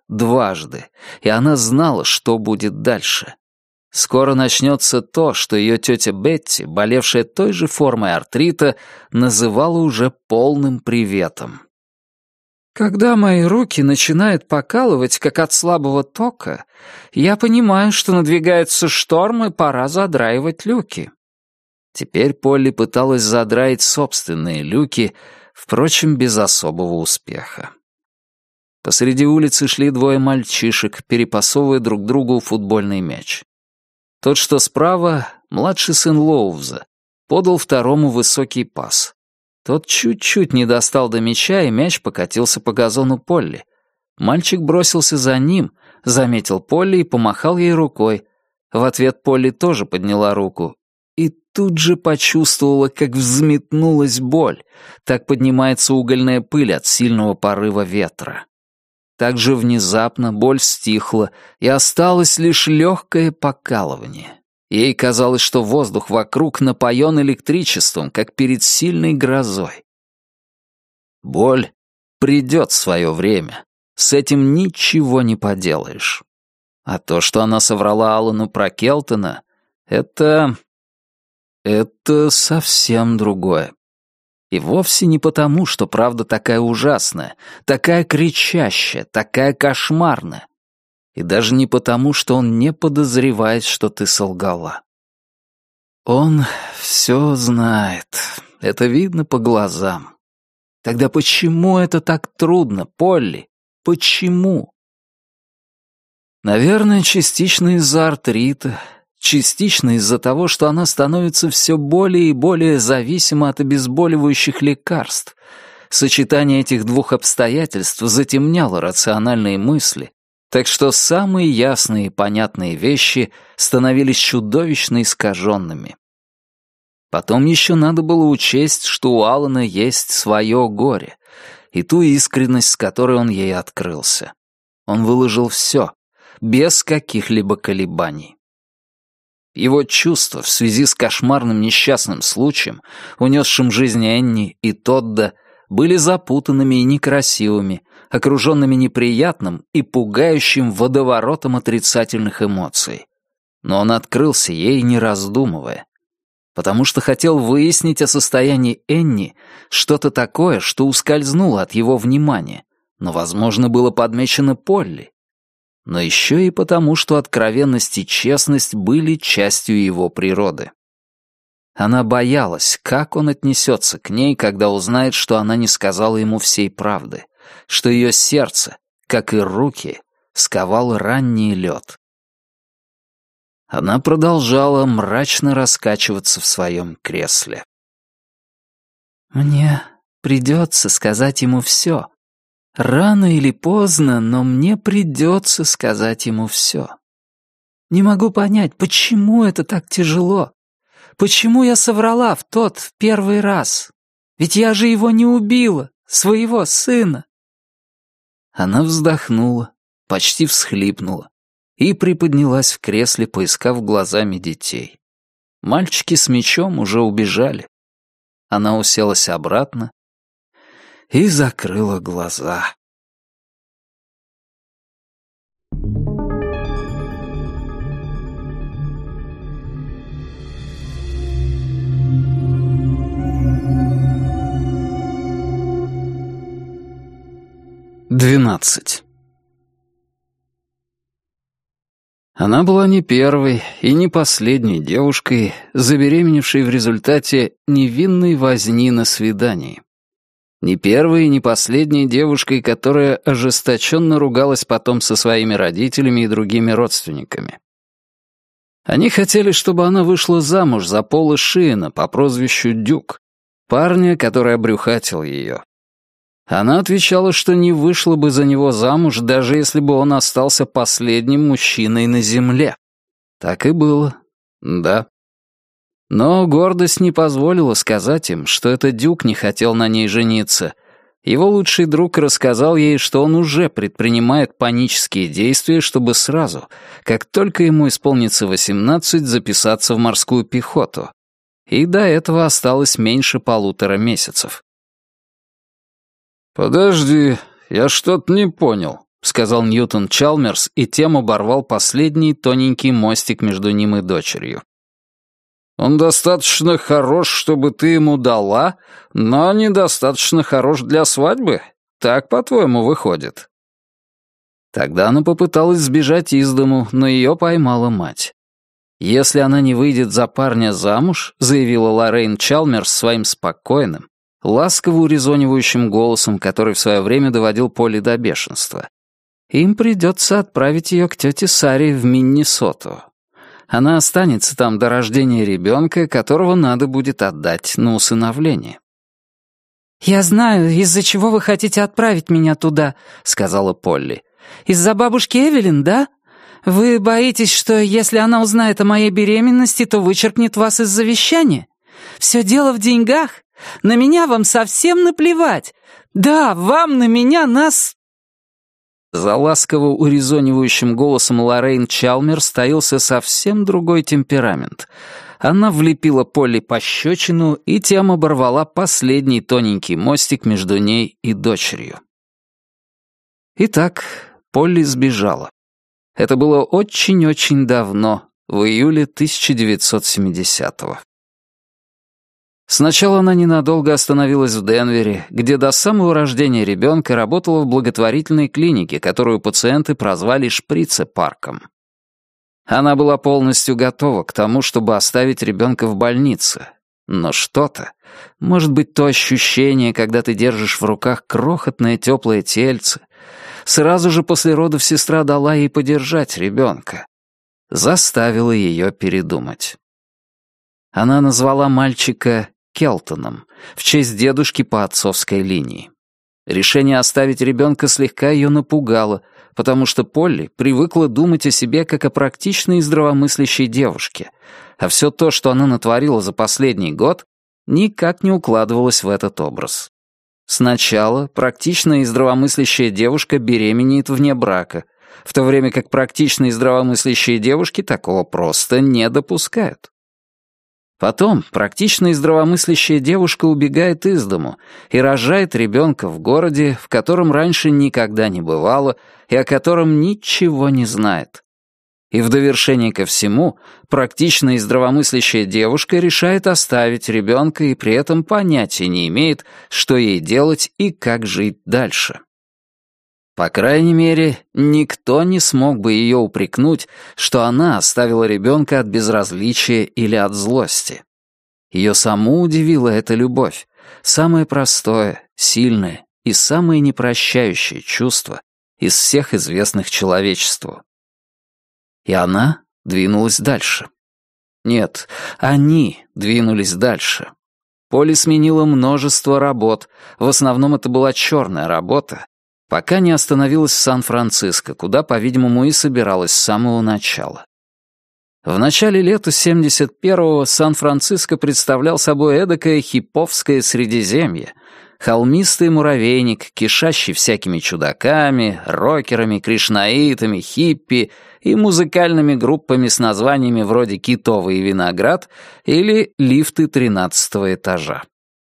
дважды, и она знала, что будет дальше. Скоро начнется то, что ее тетя Бетти, болевшая той же формой артрита, называла уже полным приветом. Когда мои руки начинают покалывать, как от слабого тока, я понимаю, что надвигается шторм, и пора задраивать люки. Теперь Полли пыталась задраить собственные люки, впрочем, без особого успеха. Посреди улицы шли двое мальчишек, перепасовывая друг другу футбольный мяч. Тот, что справа, младший сын Лоувза, подал второму высокий пас. Тот чуть-чуть не достал до мяча, и мяч покатился по газону Полли. Мальчик бросился за ним, заметил Полли и помахал ей рукой. В ответ Полли тоже подняла руку. И тут же почувствовала, как взметнулась боль. Так поднимается угольная пыль от сильного порыва ветра. Так же внезапно боль стихла, и осталось лишь легкое покалывание. Ей казалось, что воздух вокруг напоен электричеством, как перед сильной грозой. Боль придет в свое время. С этим ничего не поделаешь. А то, что она соврала Аллану про Келтона, это... это совсем другое. И вовсе не потому, что правда такая ужасная, такая кричащая, такая кошмарная. И даже не потому, что он не подозревает, что ты солгала. Он все знает. Это видно по глазам. Тогда почему это так трудно, Полли? Почему? Наверное, частично из-за артрита, частично из-за того, что она становится все более и более зависима от обезболивающих лекарств. Сочетание этих двух обстоятельств затемняло рациональные мысли, так что самые ясные и понятные вещи становились чудовищно искаженными. Потом еще надо было учесть, что у Алана есть свое горе, и ту искренность, с которой он ей открылся. Он выложил все, без каких-либо колебаний. Его чувства в связи с кошмарным несчастным случаем, унесшим жизнь Энни и Тодда, были запутанными и некрасивыми, окруженными неприятным и пугающим водоворотом отрицательных эмоций. Но он открылся ей, не раздумывая, потому что хотел выяснить о состоянии Энни что-то такое, что ускользнуло от его внимания, но, возможно, было подмечено Полли. Но еще и потому, что откровенность и честность были частью его природы. Она боялась, как он отнесется к ней, когда узнает, что она не сказала ему всей правды, что ее сердце, как и руки, сковал ранний лед. Она продолжала мрачно раскачиваться в своем кресле. «Мне придется сказать ему все. Рано или поздно, но мне придется сказать ему все. Не могу понять, почему это так тяжело. Почему я соврала в тот, в первый раз? Ведь я же его не убила, своего сына». Она вздохнула, почти всхлипнула и приподнялась в кресле, поискав глазами детей. Мальчики с мячом уже убежали. Она уселась обратно и закрыла глаза. Двенадцать. Она была не первой и не последней девушкой, забеременевшей в результате невинной возни на свидании. Не первой и не последней девушкой, которая ожесточенно ругалась потом со своими родителями и другими родственниками. Они хотели, чтобы она вышла замуж за Пола Шиена по прозвищу Дюк, парня, который обрюхатил ее. Она отвечала, что не вышла бы за него замуж, даже если бы он остался последним мужчиной на земле. Так и было, да. Но гордость не позволила сказать им, что это Дюк не хотел на ней жениться. Его лучший друг рассказал ей, что он уже предпринимает панические действия, чтобы сразу, как только ему исполнится восемнадцать, записаться в морскую пехоту. И до этого осталось меньше полутора месяцев. «Подожди, я что-то не понял», — сказал Ньютон Чалмерс, и тем оборвал последний тоненький мостик между ним и дочерью. «Он достаточно хорош, чтобы ты ему дала, но недостаточно хорош для свадьбы. Так, по-твоему, выходит?» Тогда она попыталась сбежать из дому, но ее поймала мать. «Если она не выйдет за парня замуж», — заявила Лоррейн Чалмерс своим спокойным, ласково урезонивающим голосом, который в свое время доводил Полли до бешенства, им придется отправить ее к тете Саре в Миннесоту. Она останется там до рождения ребенка, которого надо будет отдать на усыновление. «Я знаю, из-за чего вы хотите отправить меня туда», — сказала Полли. «Из-за бабушки Эвелин, да? Вы боитесь, что если она узнает о моей беременности, то вычеркнет вас из завещания? Все дело в деньгах? На меня вам совсем наплевать. Да, вам на меня нас...» За ласково урезонивающим голосом Лоррейн Чалмерс таился совсем другой темперамент. Она влепила Полли пощечину и тем оборвала последний тоненький мостик между ней и дочерью. Итак, Полли сбежала. Это было очень-очень давно, в июле тысяча девятьсот семидесятого. Сначала она ненадолго остановилась в Денвере, где до самого рождения ребенка работала в благотворительной клинике, которую пациенты прозвали «Шприце-парком». Она была полностью готова к тому, чтобы оставить ребенка в больнице. Но что-то, может быть, то ощущение, когда ты держишь в руках крохотное теплое тельце, сразу же после родов сестра дала ей подержать ребенка, заставило ее передумать. Она назвала мальчика Келтоном в честь дедушки по отцовской линии. Решение оставить ребенка слегка ее напугало, потому что Полли привыкла думать о себе как о практичной и здравомыслящей девушке, а все то, что она натворила за последний год, никак не укладывалось в этот образ. Сначала практичная и здравомыслящая девушка беременеет вне брака, в то время как практичные и здравомыслящие девушки такого просто не допускают. Потом практичная и здравомыслящая девушка убегает из дому и рожает ребенка в городе, в котором раньше никогда не бывало и о котором ничего не знает. И в довершение ко всему, практичная и здравомыслящая девушка решает оставить ребенка и при этом понятия не имеет, что ей делать и как жить дальше. По крайней мере, никто не смог бы ее упрекнуть, что она оставила ребенка от безразличия или от злости. Ее саму удивила эта любовь, самое простое, сильное и самое непрощающее чувство из всех известных человечеству. И она двинулась дальше. Нет, они двинулись дальше. Полли сменила множество работ, в основном это была черная работа, пока не остановилась в Сан-Франциско, куда, по-видимому, и собиралась с самого начала. В начале лета семьдесят первого Сан-Франциско представлял собой эдакое хиповское Средиземье, холмистый муравейник, кишащий всякими чудаками, рокерами, кришнаитами, хиппи и музыкальными группами с названиями вроде «Китовый виноград» или «Лифты тринадцатого этажа».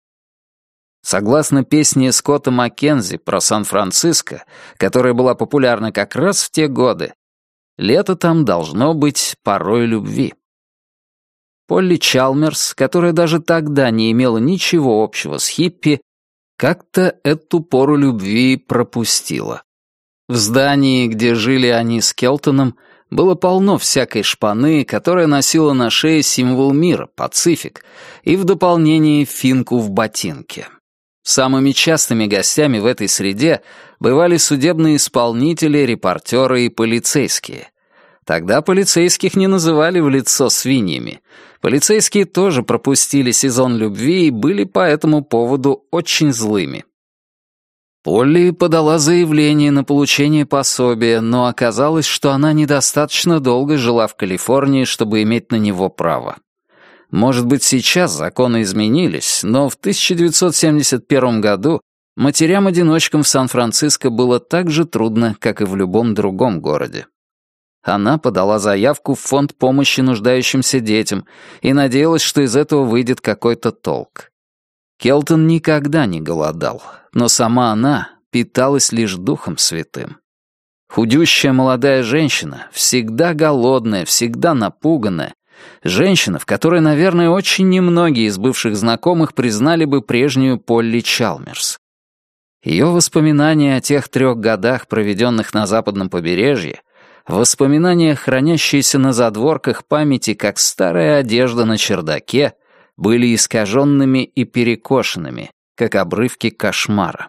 Согласно песне Скотта Маккензи про Сан-Франциско, которая была популярна как раз в те годы, лето там должно быть порой любви. Полли Чалмерс, которая даже тогда не имела ничего общего с хиппи, как-то эту пору любви пропустила. В здании, где жили они с Келтоном, было полно всякой шпаны, которая носила на шее символ мира, Пацифик, и в дополнение финку в ботинке. Самыми частыми гостями в этой среде бывали судебные исполнители, репортеры и полицейские. Тогда полицейских не называли в лицо свиньями. Полицейские тоже пропустили сезон любви и были по этому поводу очень злыми. Полли подала заявление на получение пособия, но оказалось, что она недостаточно долго жила в Калифорнии, чтобы иметь на него право. Может быть, сейчас законы изменились, но в тысяча девятьсот семьдесят первом году матерям-одиночкам в Сан-Франциско было так же трудно, как и в любом другом городе. Она подала заявку в фонд помощи нуждающимся детям и надеялась, что из этого выйдет какой-то толк. Келтон никогда не голодал, но сама она питалась лишь Духом Святым. Худющая молодая женщина, всегда голодная, всегда напуганная. Женщина, в которой, наверное, очень немногие из бывших знакомых признали бы прежнюю Полли Чалмерс. Ее воспоминания о тех трех годах, проведенных на западном побережье, воспоминания, хранящиеся на задворках памяти, как старая одежда на чердаке, были искаженными и перекошенными, как обрывки кошмара.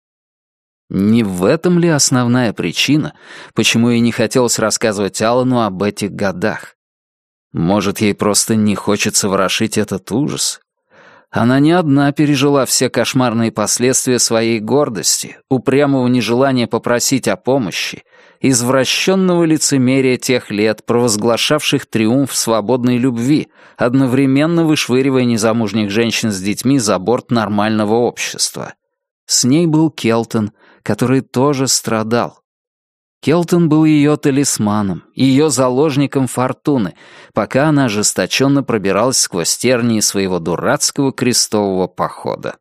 Не в этом ли основная причина, почему ей не хотелось рассказывать Аллану об этих годах? Может, ей просто не хочется ворошить этот ужас? Она не одна пережила все кошмарные последствия своей гордости, упрямого нежелания попросить о помощи, извращенного лицемерия тех лет, провозглашавших триумф свободной любви, одновременно вышвыривая незамужних женщин с детьми за борт нормального общества. С ней был Келтон, который тоже страдал. Келтон был ее талисманом, ее заложником фортуны, пока она ожесточенно пробиралась сквозь тернии своего дурацкого крестового похода.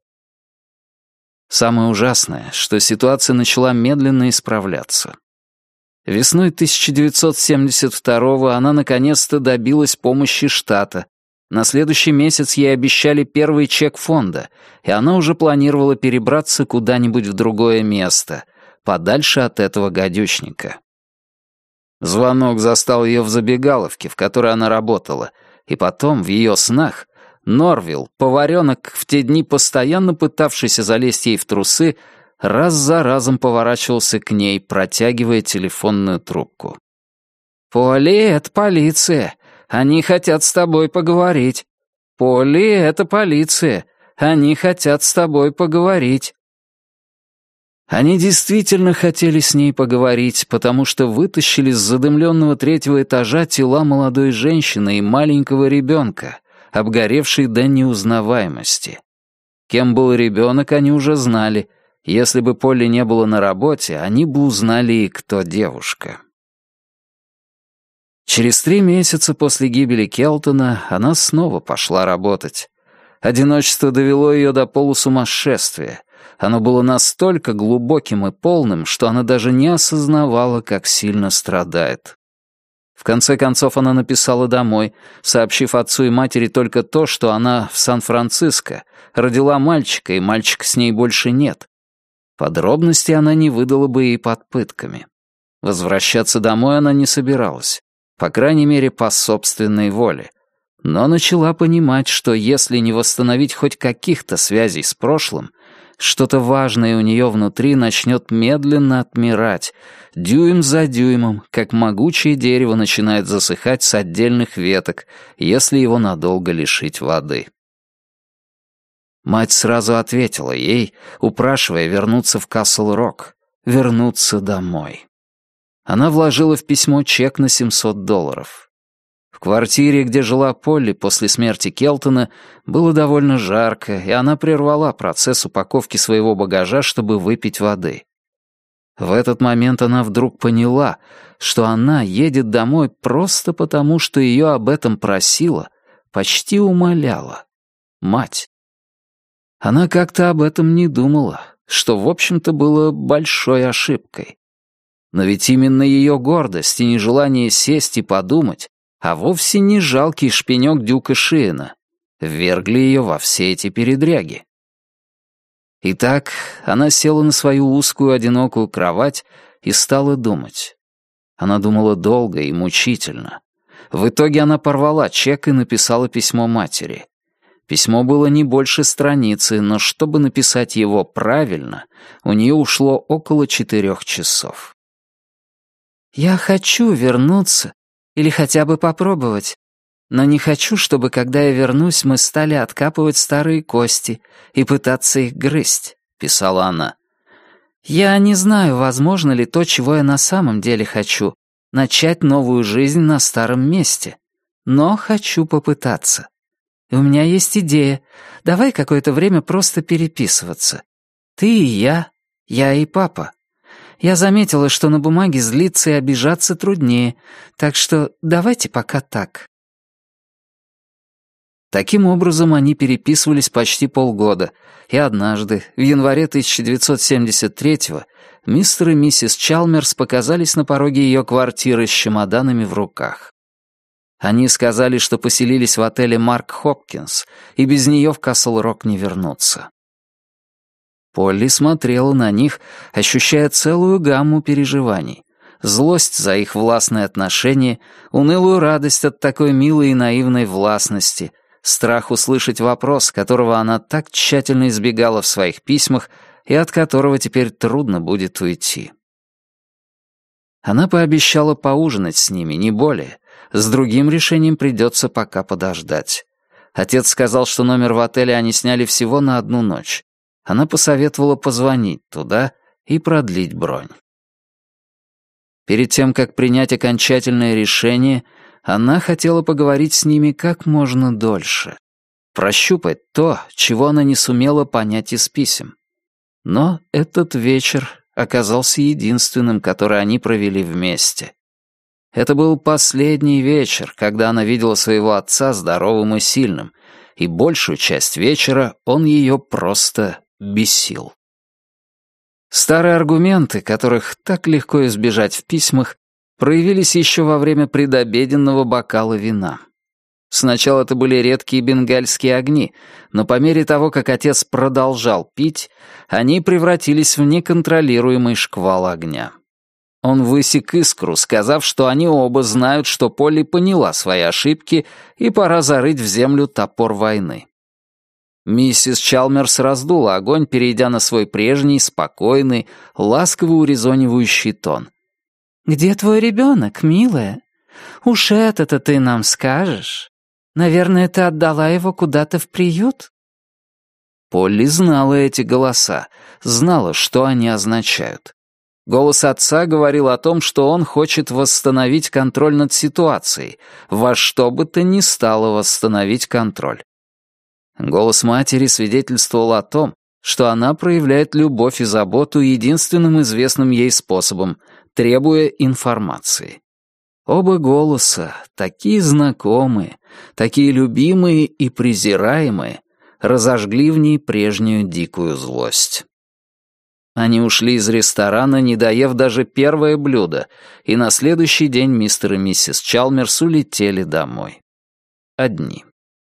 Самое ужасное, что ситуация начала медленно исправляться. Весной тысяча девятьсот семьдесят второго она наконец-то добилась помощи штата. На следующий месяц ей обещали первый чек фонда, и она уже планировала перебраться куда-нибудь в другое место, подальше от этого гадючника. Звонок застал ее в забегаловке, в которой она работала, и потом, в ее снах, Норвилл, поваренок, в те дни постоянно пытавшийся залезть ей в трусы, раз за разом поворачивался к ней, протягивая телефонную трубку. «Полли, это полиция. Они хотят с тобой поговорить. Полли, это полиция. Они хотят с тобой поговорить». Они действительно хотели с ней поговорить, потому что вытащили с задымленного третьего этажа тела молодой женщины и маленького ребенка, обгоревшей до неузнаваемости. Кем был ребенок, они уже знали. Если бы Полли не было на работе, они бы узнали и кто девушка. Через три месяца после гибели Келтона она снова пошла работать. Одиночество довело ее до полусумасшествия. Оно было настолько глубоким и полным, что она даже не осознавала, как сильно страдает. В конце концов она написала домой, сообщив отцу и матери только то, что она в Сан-Франциско, родила мальчика, и мальчика с ней больше нет. Подробности она не выдала бы и под пытками. Возвращаться домой она не собиралась, по крайней мере, по собственной воле. Но начала понимать, что если не восстановить хоть каких-то связей с прошлым, что-то важное у нее внутри начнет медленно отмирать, дюйм за дюймом, как могучее дерево начинает засыхать с отдельных веток, если его надолго лишить воды. Мать сразу ответила ей, упрашивая вернуться в Касл-Рок, вернуться домой. Она вложила в письмо чек на семьсот долларов. В квартире, где жила Полли после смерти Келтона, было довольно жарко, и она прервала процесс упаковки своего багажа, чтобы выпить воды. В этот момент она вдруг поняла, что она едет домой просто потому, что ее об этом просила, почти умоляла мать. Она как-то об этом не думала, что, в общем-то, было большой ошибкой. Но ведь именно ее гордость и нежелание сесть и подумать, а вовсе не жалкий шпинек Дюка Шиена, ввергли ее во все эти передряги. Итак, она села на свою узкую одинокую кровать и стала думать. Она думала долго и мучительно. В итоге она порвала чек и написала письмо матери. Письмо было не больше страницы, но чтобы написать его правильно, у нее ушло около четырех часов. «Я хочу вернуться или хотя бы попробовать, но не хочу, чтобы, когда я вернусь, мы стали откапывать старые кости и пытаться их грызть», — писала она. «Я не знаю, возможно ли то, чего я на самом деле хочу, начать новую жизнь на старом месте, но хочу попытаться. И у меня есть идея. Давай какое-то время просто переписываться. Ты и я, я и папа. Я заметила, что на бумаге злиться и обижаться труднее, так что давайте пока так». Таким образом, они переписывались почти полгода, и однажды, в январе тысяча девятьсот семьдесят третьего, мистер и миссис Чалмерс показались на пороге ее квартиры с чемоданами в руках. Они сказали, что поселились в отеле «Марк Хопкинс», и без нее в Касл-Рок не вернутся. Полли смотрела на них, ощущая целую гамму переживаний. Злость за их властные отношения, унылую радость от такой милой и наивной властности, страх услышать вопрос, которого она так тщательно избегала в своих письмах и от которого теперь трудно будет уйти. Она пообещала поужинать с ними, не более. С другим решением придется пока подождать. Отец сказал, что номер в отеле они сняли всего на одну ночь. Она посоветовала позвонить туда и продлить бронь. Перед тем, как принять окончательное решение, она хотела поговорить с ними как можно дольше. Прощупать то, чего она не сумела понять из писем. Но этот вечер оказался единственным, который они провели вместе. Это был последний вечер, когда она видела своего отца здоровым и сильным, и большую часть вечера он ее просто бесил. Старые аргументы, которых так легко избежать в письмах, проявились еще во время предобеденного бокала вина. Сначала это были редкие бенгальские огни, но по мере того, как отец продолжал пить, они превратились в неконтролируемый шквал огня. Он высек искру, сказав, что они оба знают, что Полли поняла свои ошибки и пора зарыть в землю топор войны. Миссис Чалмерс раздула огонь, перейдя на свой прежний, спокойный, ласково урезонивающий тон. «Где твой ребенок, милая? Уж это-то ты нам скажешь. Наверное, ты отдала его куда-то в приют?» Полли знала эти голоса, знала, что они означают. Голос отца говорил о том, что он хочет восстановить контроль над ситуацией, во что бы то ни стало восстановить контроль. Голос матери свидетельствовал о том, что она проявляет любовь и заботу единственным известным ей способом, требуя информации. Оба голоса, такие знакомые, такие любимые и презираемые, разожгли в ней прежнюю дикую злость. Они ушли из ресторана, не доев даже первое блюдо, и на следующий день мистер и миссис Чалмерс улетели домой. Одни.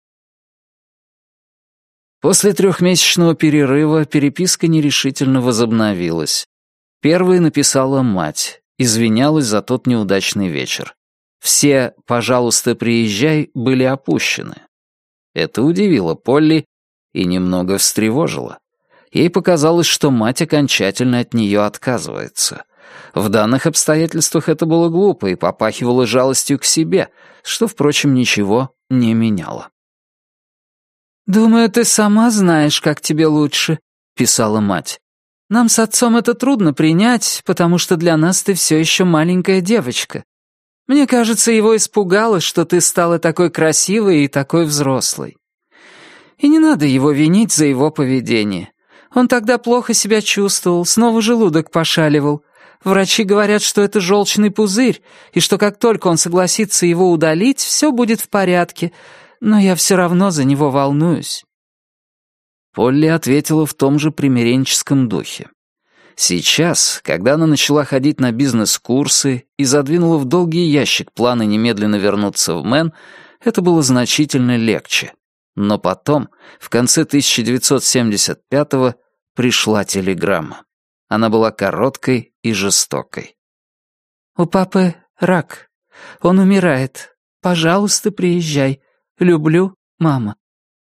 После трехмесячного перерыва переписка нерешительно возобновилась. Первой написала мать, извинялась за тот неудачный вечер. Все «пожалуйста, приезжай» были опущены. Это удивило Полли и немного встревожило. Ей показалось, что мать окончательно от нее отказывается. В данных обстоятельствах это было глупо и попахивало жалостью к себе, что, впрочем, ничего не меняло. «Думаю, ты сама знаешь, как тебе лучше», — писала мать. «Нам с отцом это трудно принять, потому что для нас ты все еще маленькая девочка. Мне кажется, его испугало, что ты стала такой красивой и такой взрослой. И не надо его винить за его поведение. Он тогда плохо себя чувствовал, снова желудок пошаливал. Врачи говорят, что это желчный пузырь, и что как только он согласится его удалить, все будет в порядке, но я все равно за него волнуюсь». Полли ответила в том же примиренческом духе. Сейчас, когда она начала ходить на бизнес-курсы и задвинула в долгий ящик планы немедленно вернуться в Мэн, это было значительно легче. Но потом, в конце тысяча девятьсот семьдесят пятого, пришла телеграмма. Она была короткой и жестокой. «У папы рак. Он умирает. Пожалуйста, приезжай. Люблю, мама».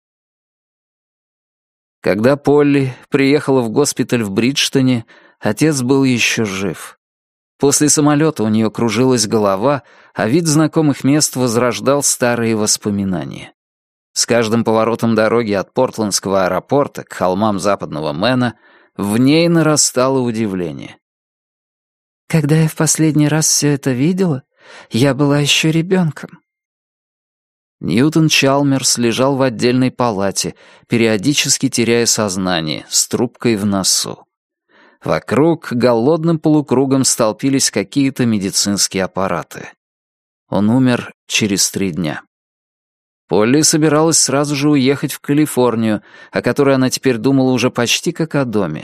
Когда Полли приехала в госпиталь в Бриджтоне, отец был еще жив. После самолета у нее кружилась голова, а вид знакомых мест возрождал старые воспоминания. С каждым поворотом дороги от Портландского аэропорта к холмам западного Мэна в ней нарастало удивление. «Когда я в последний раз все это видела, я была еще ребенком». Ньютон Чалмерс лежал в отдельной палате, периодически теряя сознание, с трубкой в носу. Вокруг голодным полукругом столпились какие-то медицинские аппараты. Он умер через три дня. Полли собиралась сразу же уехать в Калифорнию, о которой она теперь думала уже почти как о доме.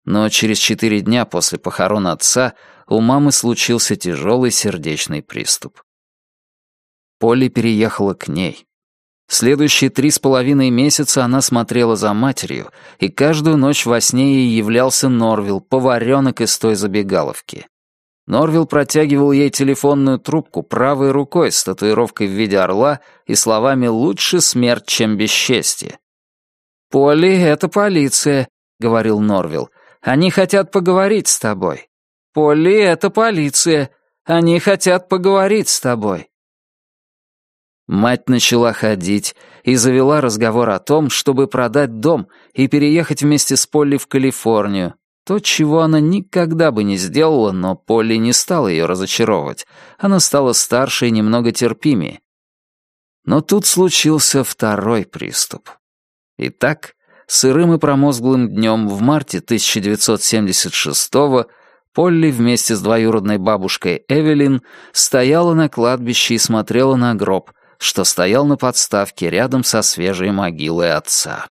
Но через четыре дня после похорон отца у мамы случился тяжелый сердечный приступ. Полли переехала к ней. Следующие три с половиной месяца она смотрела за матерью, и каждую ночь во сне ей являлся Норвилл, поваренок из той забегаловки. Норвилл протягивал ей телефонную трубку правой рукой с татуировкой в виде орла и словами «лучше смерть, чем бесчестье». «Полли, это полиция», — говорил Норвилл. «Они хотят поговорить с тобой». «Полли, это полиция. Они хотят поговорить с тобой». Мать начала ходить и завела разговор о том, чтобы продать дом и переехать вместе с Полли в Калифорнию. То, чего она никогда бы не сделала, но Полли не стала ее разочаровывать. Она стала старше и немного терпимее. Но тут случился второй приступ. Итак, сырым и промозглым днем в марте тысяча девятьсот семьдесят шестого Полли вместе с двоюродной бабушкой Эвелин стояла на кладбище и смотрела на гроб, что стоял на подставке рядом со свежей могилой отца.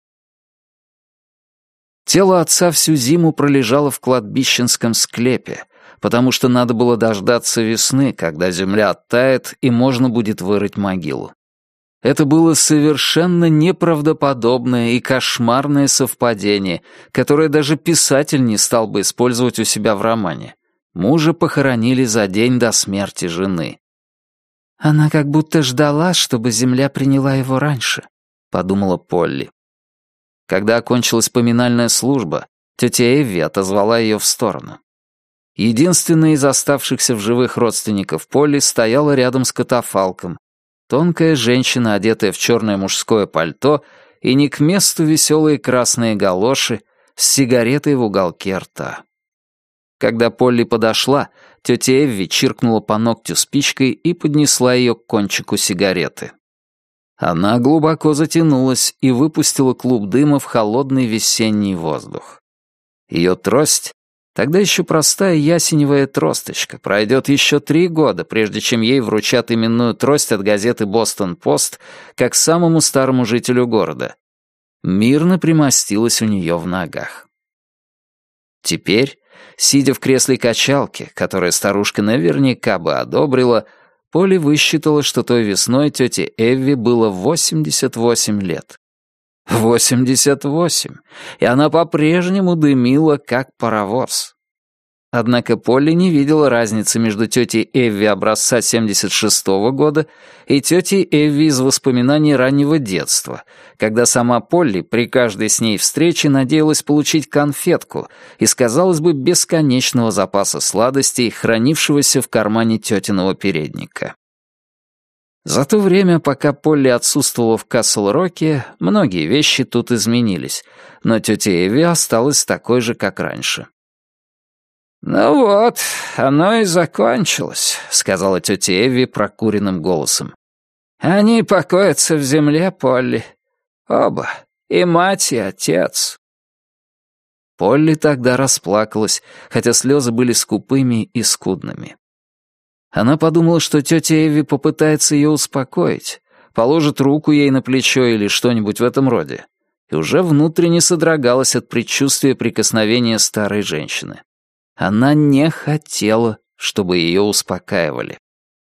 Тело отца всю зиму пролежало в кладбищенском склепе, потому что надо было дождаться весны, когда земля оттает и можно будет вырыть могилу. Это было совершенно неправдоподобное и кошмарное совпадение, которое даже писатель не стал бы использовать у себя в романе. Мужа похоронили за день до смерти жены. «Она как будто ждала, чтобы земля приняла его раньше», — подумала Полли. Когда окончилась поминальная служба, тетя Эвви отозвала ее в сторону. Единственная из оставшихся в живых родственников Полли стояла рядом с катафалком. Тонкая женщина, одетая в черное мужское пальто, и не к месту веселые красные галоши с сигаретой в уголке рта. Когда Полли подошла, тетя Эвви чиркнула по ногтю спичкой и поднесла ее к кончику сигареты. Она глубоко затянулась и выпустила клуб дыма в холодный весенний воздух. Ее трость, тогда еще простая ясеневая тросточка, пройдет еще три года, прежде чем ей вручат именную трость от газеты «Бостон-Пост» как самому старому жителю города. Мирно примостилась у нее в ногах. Теперь, сидя в кресле качалки, которое старушка наверняка бы одобрила, Полли высчитала, что той весной тете Эвви было восемьдесят восемь лет. восемьдесят восемь! И она по-прежнему дымила, как паровоз. Однако Полли не видела разницы между тетей Эвви образца семьдесят шестого года и тетей Эвви из воспоминаний раннего детства, когда сама Полли при каждой с ней встрече надеялась получить конфетку из, казалось бы, бесконечного запаса сладостей, хранившегося в кармане тетиного передника. За то время, пока Полли отсутствовала в Касл-Роке, многие вещи тут изменились, но тетя Эвви осталась такой же, как раньше. «Ну вот, оно и закончилось», — сказала тетя Эвви прокуренным голосом. «Они покоятся в земле, Полли. Оба, и мать, и отец». Полли тогда расплакалась, хотя слезы были скупыми и скудными. Она подумала, что тетя Эвви попытается ее успокоить, положит руку ей на плечо или что-нибудь в этом роде, и уже внутренне содрогалась от предчувствия прикосновения старой женщины. Она не хотела, чтобы ее успокаивали.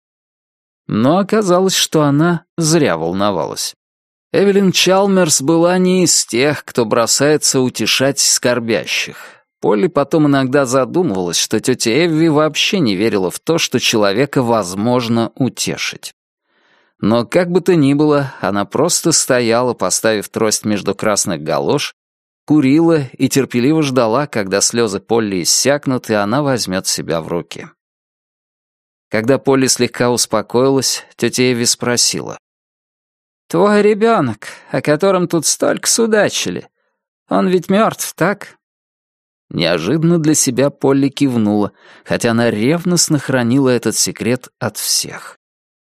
Но оказалось, что она зря волновалась. Эвелин Чалмерс была не из тех, кто бросается утешать скорбящих. Полли потом иногда задумывалась, что тетя Эвви вообще не верила в то, что человека возможно утешить. Но как бы то ни было, она просто стояла, поставив трость между красных галош, курила и терпеливо ждала, когда слезы Полли иссякнут, и она возьмет себя в руки. Когда Полли слегка успокоилась, тетя Эвви спросила. «Твой ребенок, о котором тут столько судачили, он ведь мертв, так?» Неожиданно для себя Полли кивнула, хотя она ревностно хранила этот секрет от всех.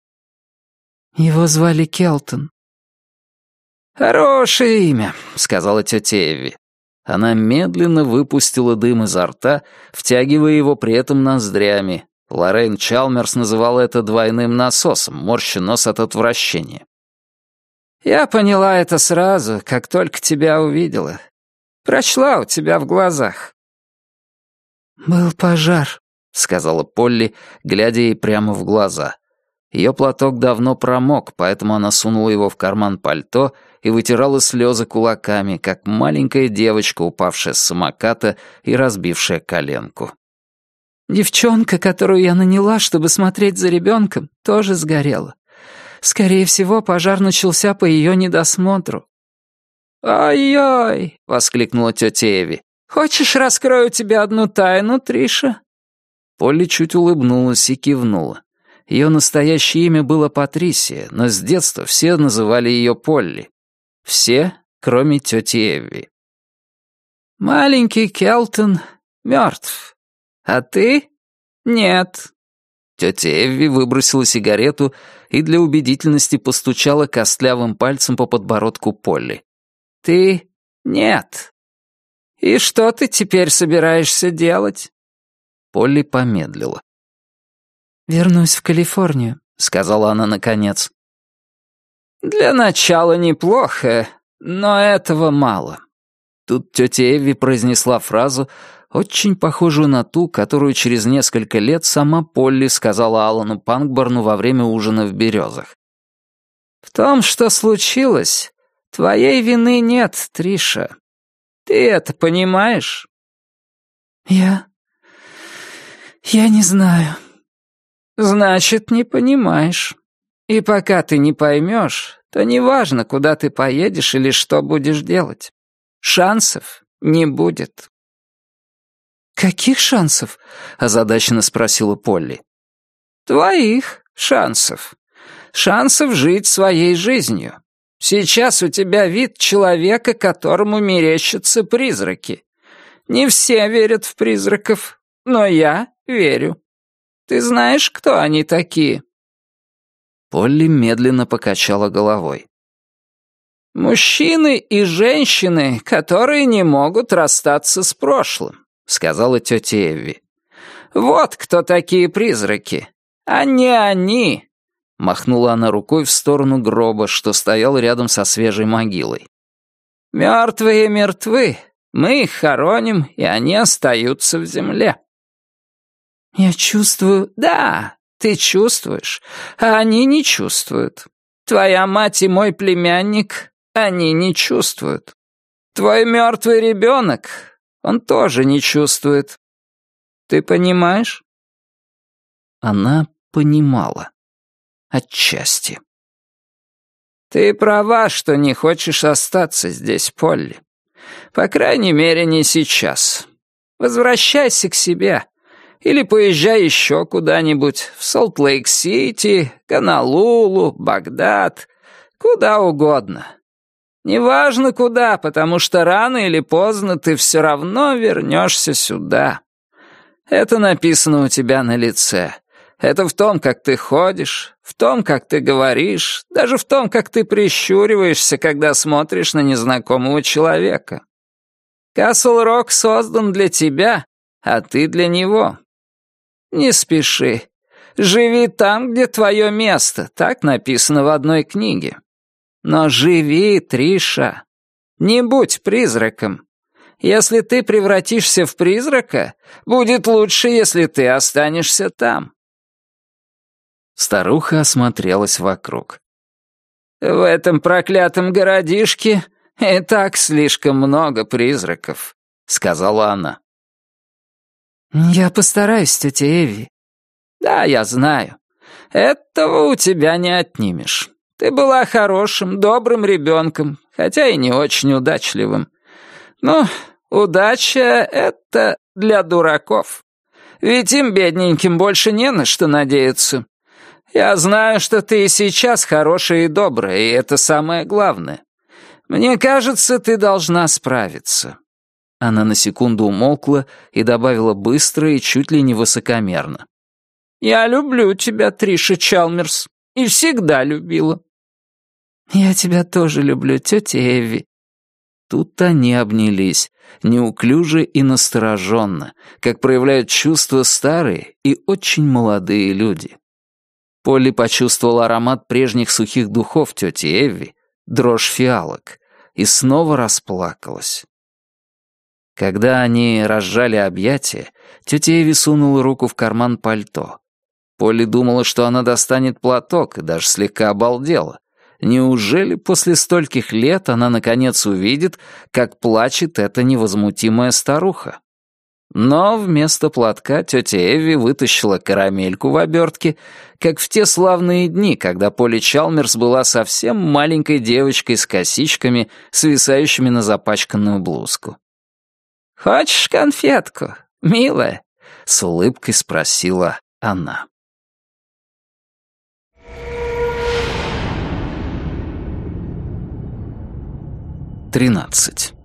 «Его звали Келтон». «Хорошее имя», — сказала тетя Эвви. Она медленно выпустила дым изо рта, втягивая его при этом ноздрями. Лоррейн Чалмерс называла это двойным насосом, морща нос от отвращения. «Я поняла это сразу, как только тебя увидела. Прочла у тебя в глазах. «Был пожар», — сказала Полли, глядя ей прямо в глаза. Ее платок давно промок, поэтому она сунула его в карман пальто и вытирала слезы кулаками, как маленькая девочка, упавшая с самоката и разбившая коленку. «Девчонка, которую я наняла, чтобы смотреть за ребенком, тоже сгорела. Скорее всего, пожар начался по ее недосмотру». «Ай-яй!» — воскликнула тетя Эви. «Хочешь, раскрою тебе одну тайну, Триша?» Полли чуть улыбнулась и кивнула. Ее настоящее имя было Патрисия, но с детства все называли ее Полли. Все, кроме тети Эвви. «Маленький Келтон мертв. А ты? Нет». Тетя Эвви выбросила сигарету и для убедительности постучала костлявым пальцем по подбородку Полли. «Ты? Нет. И что ты теперь собираешься делать?» Полли помедлила. «Вернусь в Калифорнию», — сказала она наконец. «Для начала неплохо, но этого мало». Тут тетя Эвви произнесла фразу, очень похожую на ту, которую через несколько лет сама Полли сказала Алану Панкборну во время ужина в «Березах». «В том, что случилось, твоей вины нет, Триша. Ты это понимаешь?» «Я... я не знаю». «Значит, не понимаешь. И пока ты не поймешь, то неважно, куда ты поедешь или что будешь делать. Шансов не будет». «Каких шансов?» — озадаченно спросила Полли. «Твоих шансов. Шансов жить своей жизнью. Сейчас у тебя вид человека, которому мерещатся призраки. Не все верят в призраков, но я верю. Ты знаешь, кто они такие?» Полли медленно покачала головой. «Мужчины и женщины, которые не могут расстаться с прошлым», — сказала тетя Эвви. «Вот кто такие призраки, а не они», — махнула она рукой в сторону гроба, что стоял рядом со свежей могилой. «Мертвые мертвы, мы их хороним, и они остаются в земле». «Я чувствую...» «Да, ты чувствуешь, а они не чувствуют. Твоя мать и мой племянник, они не чувствуют. Твой мертвый ребенок, он тоже не чувствует. Ты понимаешь?» Она понимала. Отчасти. «Ты права, что не хочешь остаться здесь, Полли. По крайней мере, не сейчас. Возвращайся к себе. Или поезжай еще куда-нибудь, в Солт-Лейк-Сити, Гонолулу, Багдад, куда угодно. Неважно куда, потому что рано или поздно ты все равно вернешься сюда. Это написано у тебя на лице. Это в том, как ты ходишь, в том, как ты говоришь, даже в том, как ты прищуриваешься, когда смотришь на незнакомого человека. Касл-Рок создан для тебя, а ты для него. Не спеши. Живи там, где твое место, так написано в одной книге. Но живи, Триша. Не будь призраком. Если ты превратишься в призрака, будет лучше, если ты останешься там». Старуха осмотрелась вокруг. «В этом проклятом городишке и так слишком много призраков», — сказала она. «Я постараюсь, тетя Эви». «Да, я знаю. Этого у тебя не отнимешь. Ты была хорошим, добрым ребенком, хотя и не очень удачливым. Но удача — это для дураков. Ведь им, бедненьким, больше не на что надеяться. Я знаю, что ты и сейчас хорошая и добрая, и это самое главное. Мне кажется, ты должна справиться». Она на секунду умолкла и добавила быстро и чуть ли не высокомерно. «Я люблю тебя, Триша Чалмерс, и всегда любила». «Я тебя тоже люблю, тетя Эвви». Тут они обнялись, неуклюже и настороженно, как проявляют чувства старые и очень молодые люди. Полли почувствовала аромат прежних сухих духов тети Эвви, дрожь фиалок, и снова расплакалась. Когда они разжали объятия, тетя Эви сунула руку в карман пальто. Полли думала, что она достанет платок, и даже слегка обалдела. Неужели после стольких лет она наконец увидит, как плачет эта невозмутимая старуха? Но вместо платка тетя Эви вытащила карамельку в обертке, как в те славные дни, когда Полли Чалмерс была совсем маленькой девочкой с косичками, свисающими на запачканную блузку. «Хочешь конфетку, милая?» — с улыбкой спросила она. Тринадцать.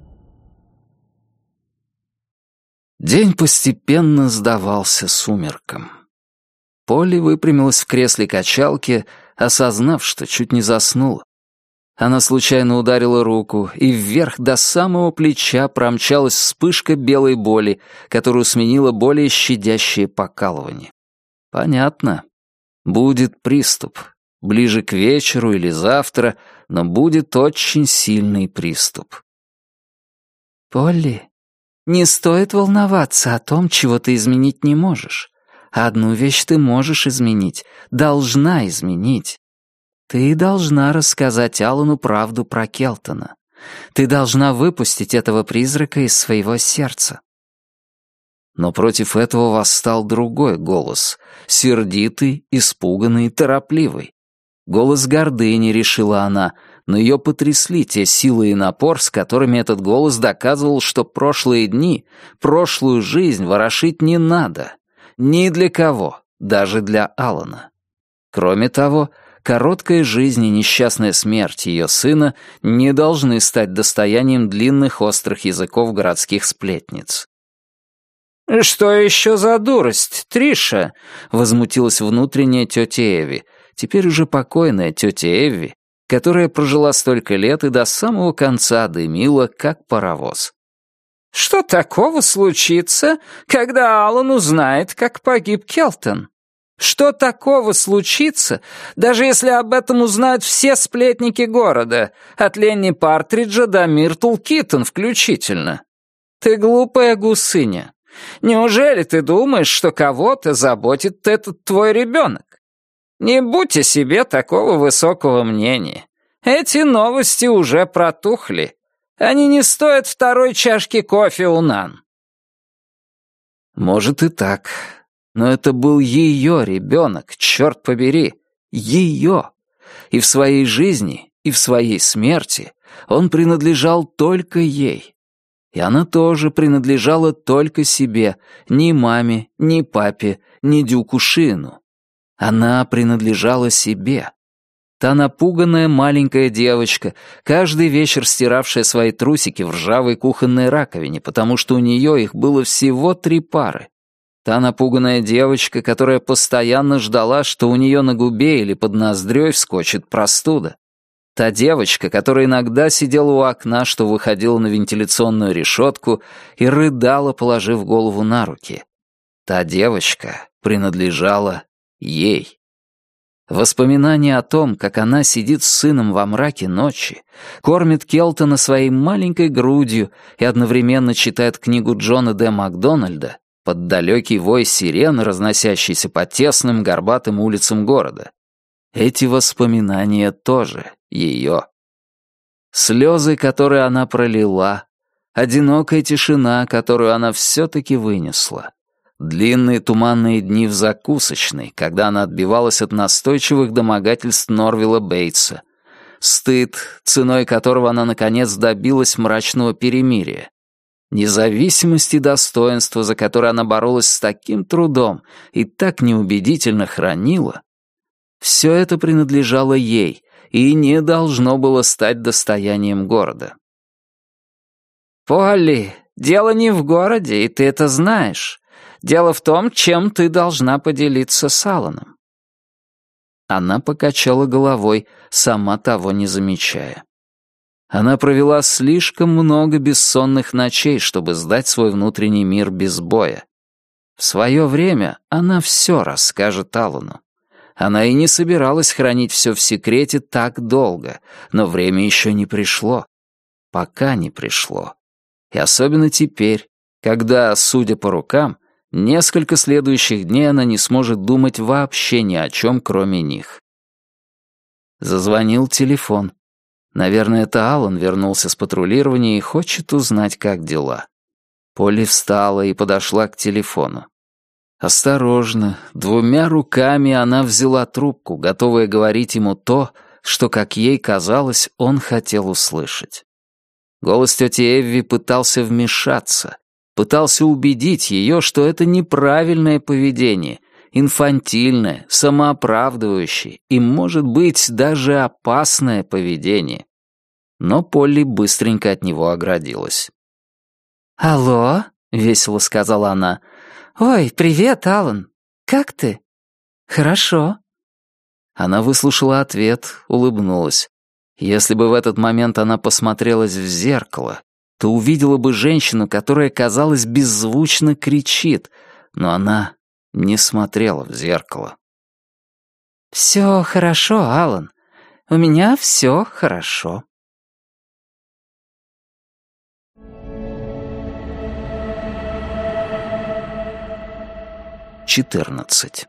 День постепенно сдавался сумеркам. Полли выпрямилась в кресле качалки, осознав, что чуть не заснула. Она случайно ударила руку, и вверх до самого плеча промчалась вспышка белой боли, которую сменило более щадящее покалывание. Понятно. Будет приступ. Ближе к вечеру или завтра, но будет очень сильный приступ. «Полли, не стоит волноваться о том, чего ты изменить не можешь. Одну вещь ты можешь изменить, должна изменить. Ты должна рассказать Алану правду про Келтона. Ты должна выпустить этого призрака из своего сердца». Но против этого восстал другой голос, сердитый, испуганный, торопливый. Голос гордыни, решила она, но ее потрясли те силы и напор, с которыми этот голос доказывал, что прошлые дни, прошлую жизнь ворошить не надо. Ни для кого, даже для Алана. Кроме того, короткая жизнь и несчастная смерть ее сына не должны стать достоянием длинных острых языков городских сплетниц. «Что еще за дурость, Триша?» — возмутилась внутренняя тетя Эви, теперь уже покойная тетя Эви, которая прожила столько лет и до самого конца дымила, как паровоз. «Что такого случится, когда Алан узнает, как погиб Келтон? Что такого случится, даже если об этом узнают все сплетники города, от Ленни Партриджа до Миртл Китон включительно? Ты глупая гусыня. Неужели ты думаешь, что кого-то заботит этот твой ребенок? Не будь о себе такого высокого мнения. Эти новости уже протухли. Они не стоят второй чашки кофе у Нан». Может и так, но это был ее ребенок, черт побери, ее. И в своей жизни, и в своей смерти он принадлежал только ей. И она тоже принадлежала только себе, ни маме, ни папе, ни Дюку Шину. Она принадлежала себе. Та напуганная маленькая девочка, каждый вечер стиравшая свои трусики в ржавой кухонной раковине, потому что у нее их было всего три пары. Та напуганная девочка, которая постоянно ждала, что у нее на губе или под ноздрёй вскочит простуда. Та девочка, которая иногда сидела у окна, что выходила на вентиляционную решетку, и рыдала, положив голову на руки. Та девочка принадлежала ей. Воспоминание о том, как она сидит с сыном во мраке ночи, кормит Келтона своей маленькой грудью и одновременно читает книгу Джона Д. Макдональда под далекий вой сирен, разносящийся по тесным горбатым улицам города. Эти воспоминания тоже ее. Слезы, которые она пролила, одинокая тишина, которую она все-таки вынесла. Длинные туманные дни в закусочной, когда она отбивалась от настойчивых домогательств Норвилла Бейтса. Стыд, ценой которого она наконец добилась мрачного перемирия. Независимость и достоинство, за которое она боролась с таким трудом и так неубедительно хранила, все это принадлежало ей и не должно было стать достоянием города. «Полли, дело не в городе, и ты это знаешь. Дело в том, чем ты должна поделиться с Аланом». Она покачала головой, сама того не замечая. Она провела слишком много бессонных ночей, чтобы сдать свой внутренний мир без боя. В свое время она все расскажет Алану. Она и не собиралась хранить все в секрете так долго, но время еще не пришло. Пока не пришло. И особенно теперь, когда, судя по рукам, несколько следующих дней она не сможет думать вообще ни о чем, кроме них. Зазвонил телефон. Наверное, это Алан вернулся с патрулирования и хочет узнать, как дела. Полли встала и подошла к телефону. Осторожно, двумя руками она взяла трубку, готовая говорить ему то, что, как ей казалось, он хотел услышать. Голос тети Эвви пытался вмешаться, пытался убедить ее, что это неправильное поведение, инфантильное, самооправдывающее и, может быть, даже опасное поведение. Но Полли быстренько от него оградилась. «Алло?» — весело сказала она. «Ой, привет, Алан. Как ты?» «Хорошо». Она выслушала ответ, улыбнулась. Если бы в этот момент она посмотрелась в зеркало, то увидела бы женщину, которая, казалось, беззвучно кричит, но она не смотрела в зеркало. «Все хорошо, Алан. У меня все хорошо». четырнадцать.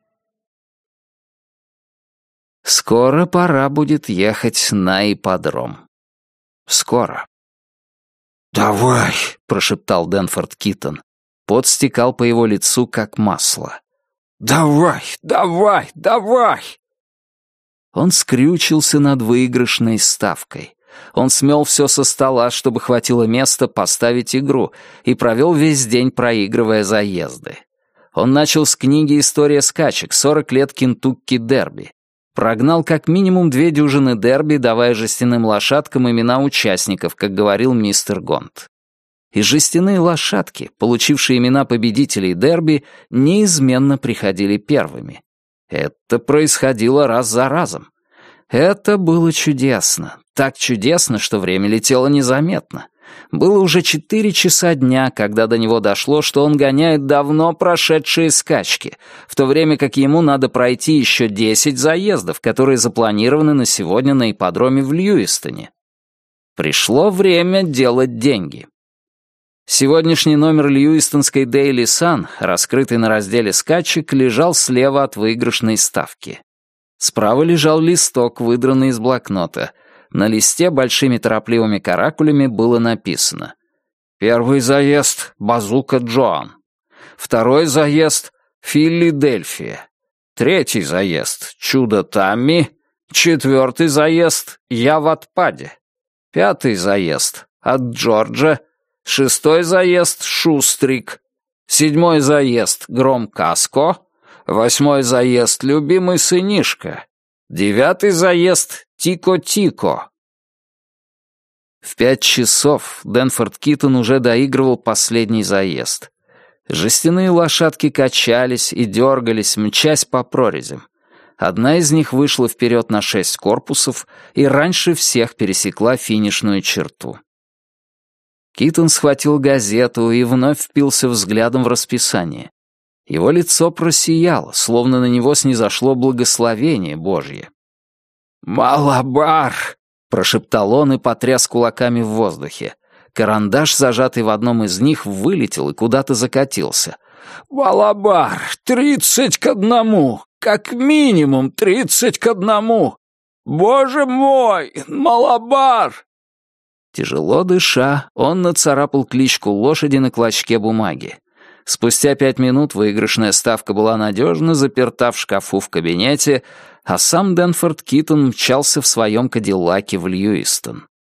Скоро пора будет ехать на ипподром. Скоро. «Давай!» — прошептал Дэнфорд Китон. Пот стекал по его лицу, как масло. «Давай! Давай! Давай!» Он скрючился над выигрышной ставкой. Он смел все со стола, чтобы хватило места поставить игру, и провел весь день, проигрывая заезды. Он начал с книги «История скачек. сорок лет Кентукки Дерби». Прогнал как минимум две дюжины дерби, давая жестяным лошадкам имена участников, как говорил мистер Гонт. И жестяные лошадки, получившие имена победителей дерби, неизменно приходили первыми. Это происходило раз за разом. Это было чудесно. Так чудесно, что время летело незаметно. Было уже четыре часа дня, когда до него дошло, что он гоняет давно прошедшие скачки, в то время как ему надо пройти еще десять заездов, которые запланированы на сегодня на ипподроме в Льюистоне. Пришло время делать деньги. Сегодняшний номер льюистонской Daily Sun, раскрытый на разделе скачек, лежал слева от выигрышной ставки. Справа лежал листок, выдранный из блокнота. На листе большими торопливыми каракулями было написано: «Первый заезд — Базука Джоан. Второй заезд — Филадельфия. Третий заезд — Чудо Тамми. Четвертый заезд — Я в отпаде. Пятый заезд — от Джорджа. Шестой заезд — Шустрик. Седьмой заезд — Гром Каско. Восьмой заезд — Любимый сынишка. Девятый заезд — Тико-Тико». В пять часов Дэнфорд Китон уже доигрывал последний заезд. Жестяные лошадки качались и дергались, мчась по прорезям. Одна из них вышла вперед на шесть корпусов и раньше всех пересекла финишную черту. Китон схватил газету и вновь впился взглядом в расписание. Его лицо просияло, словно на него снизошло благословение Божье. «Малабар!» — прошептал он и потряс кулаками в воздухе. Карандаш, зажатый в одном из них, вылетел и куда-то закатился. «Малабар! Тридцать к одному! Как минимум тридцать к одному! Боже мой! Малабар!» Тяжело дыша, он нацарапал кличку лошади на клочке бумаги. Спустя пять минут выигрышная ставка была надежно заперта в шкафу в кабинете, а сам Дэнфорд Китон мчался в своем кадиллаке в Льюистон.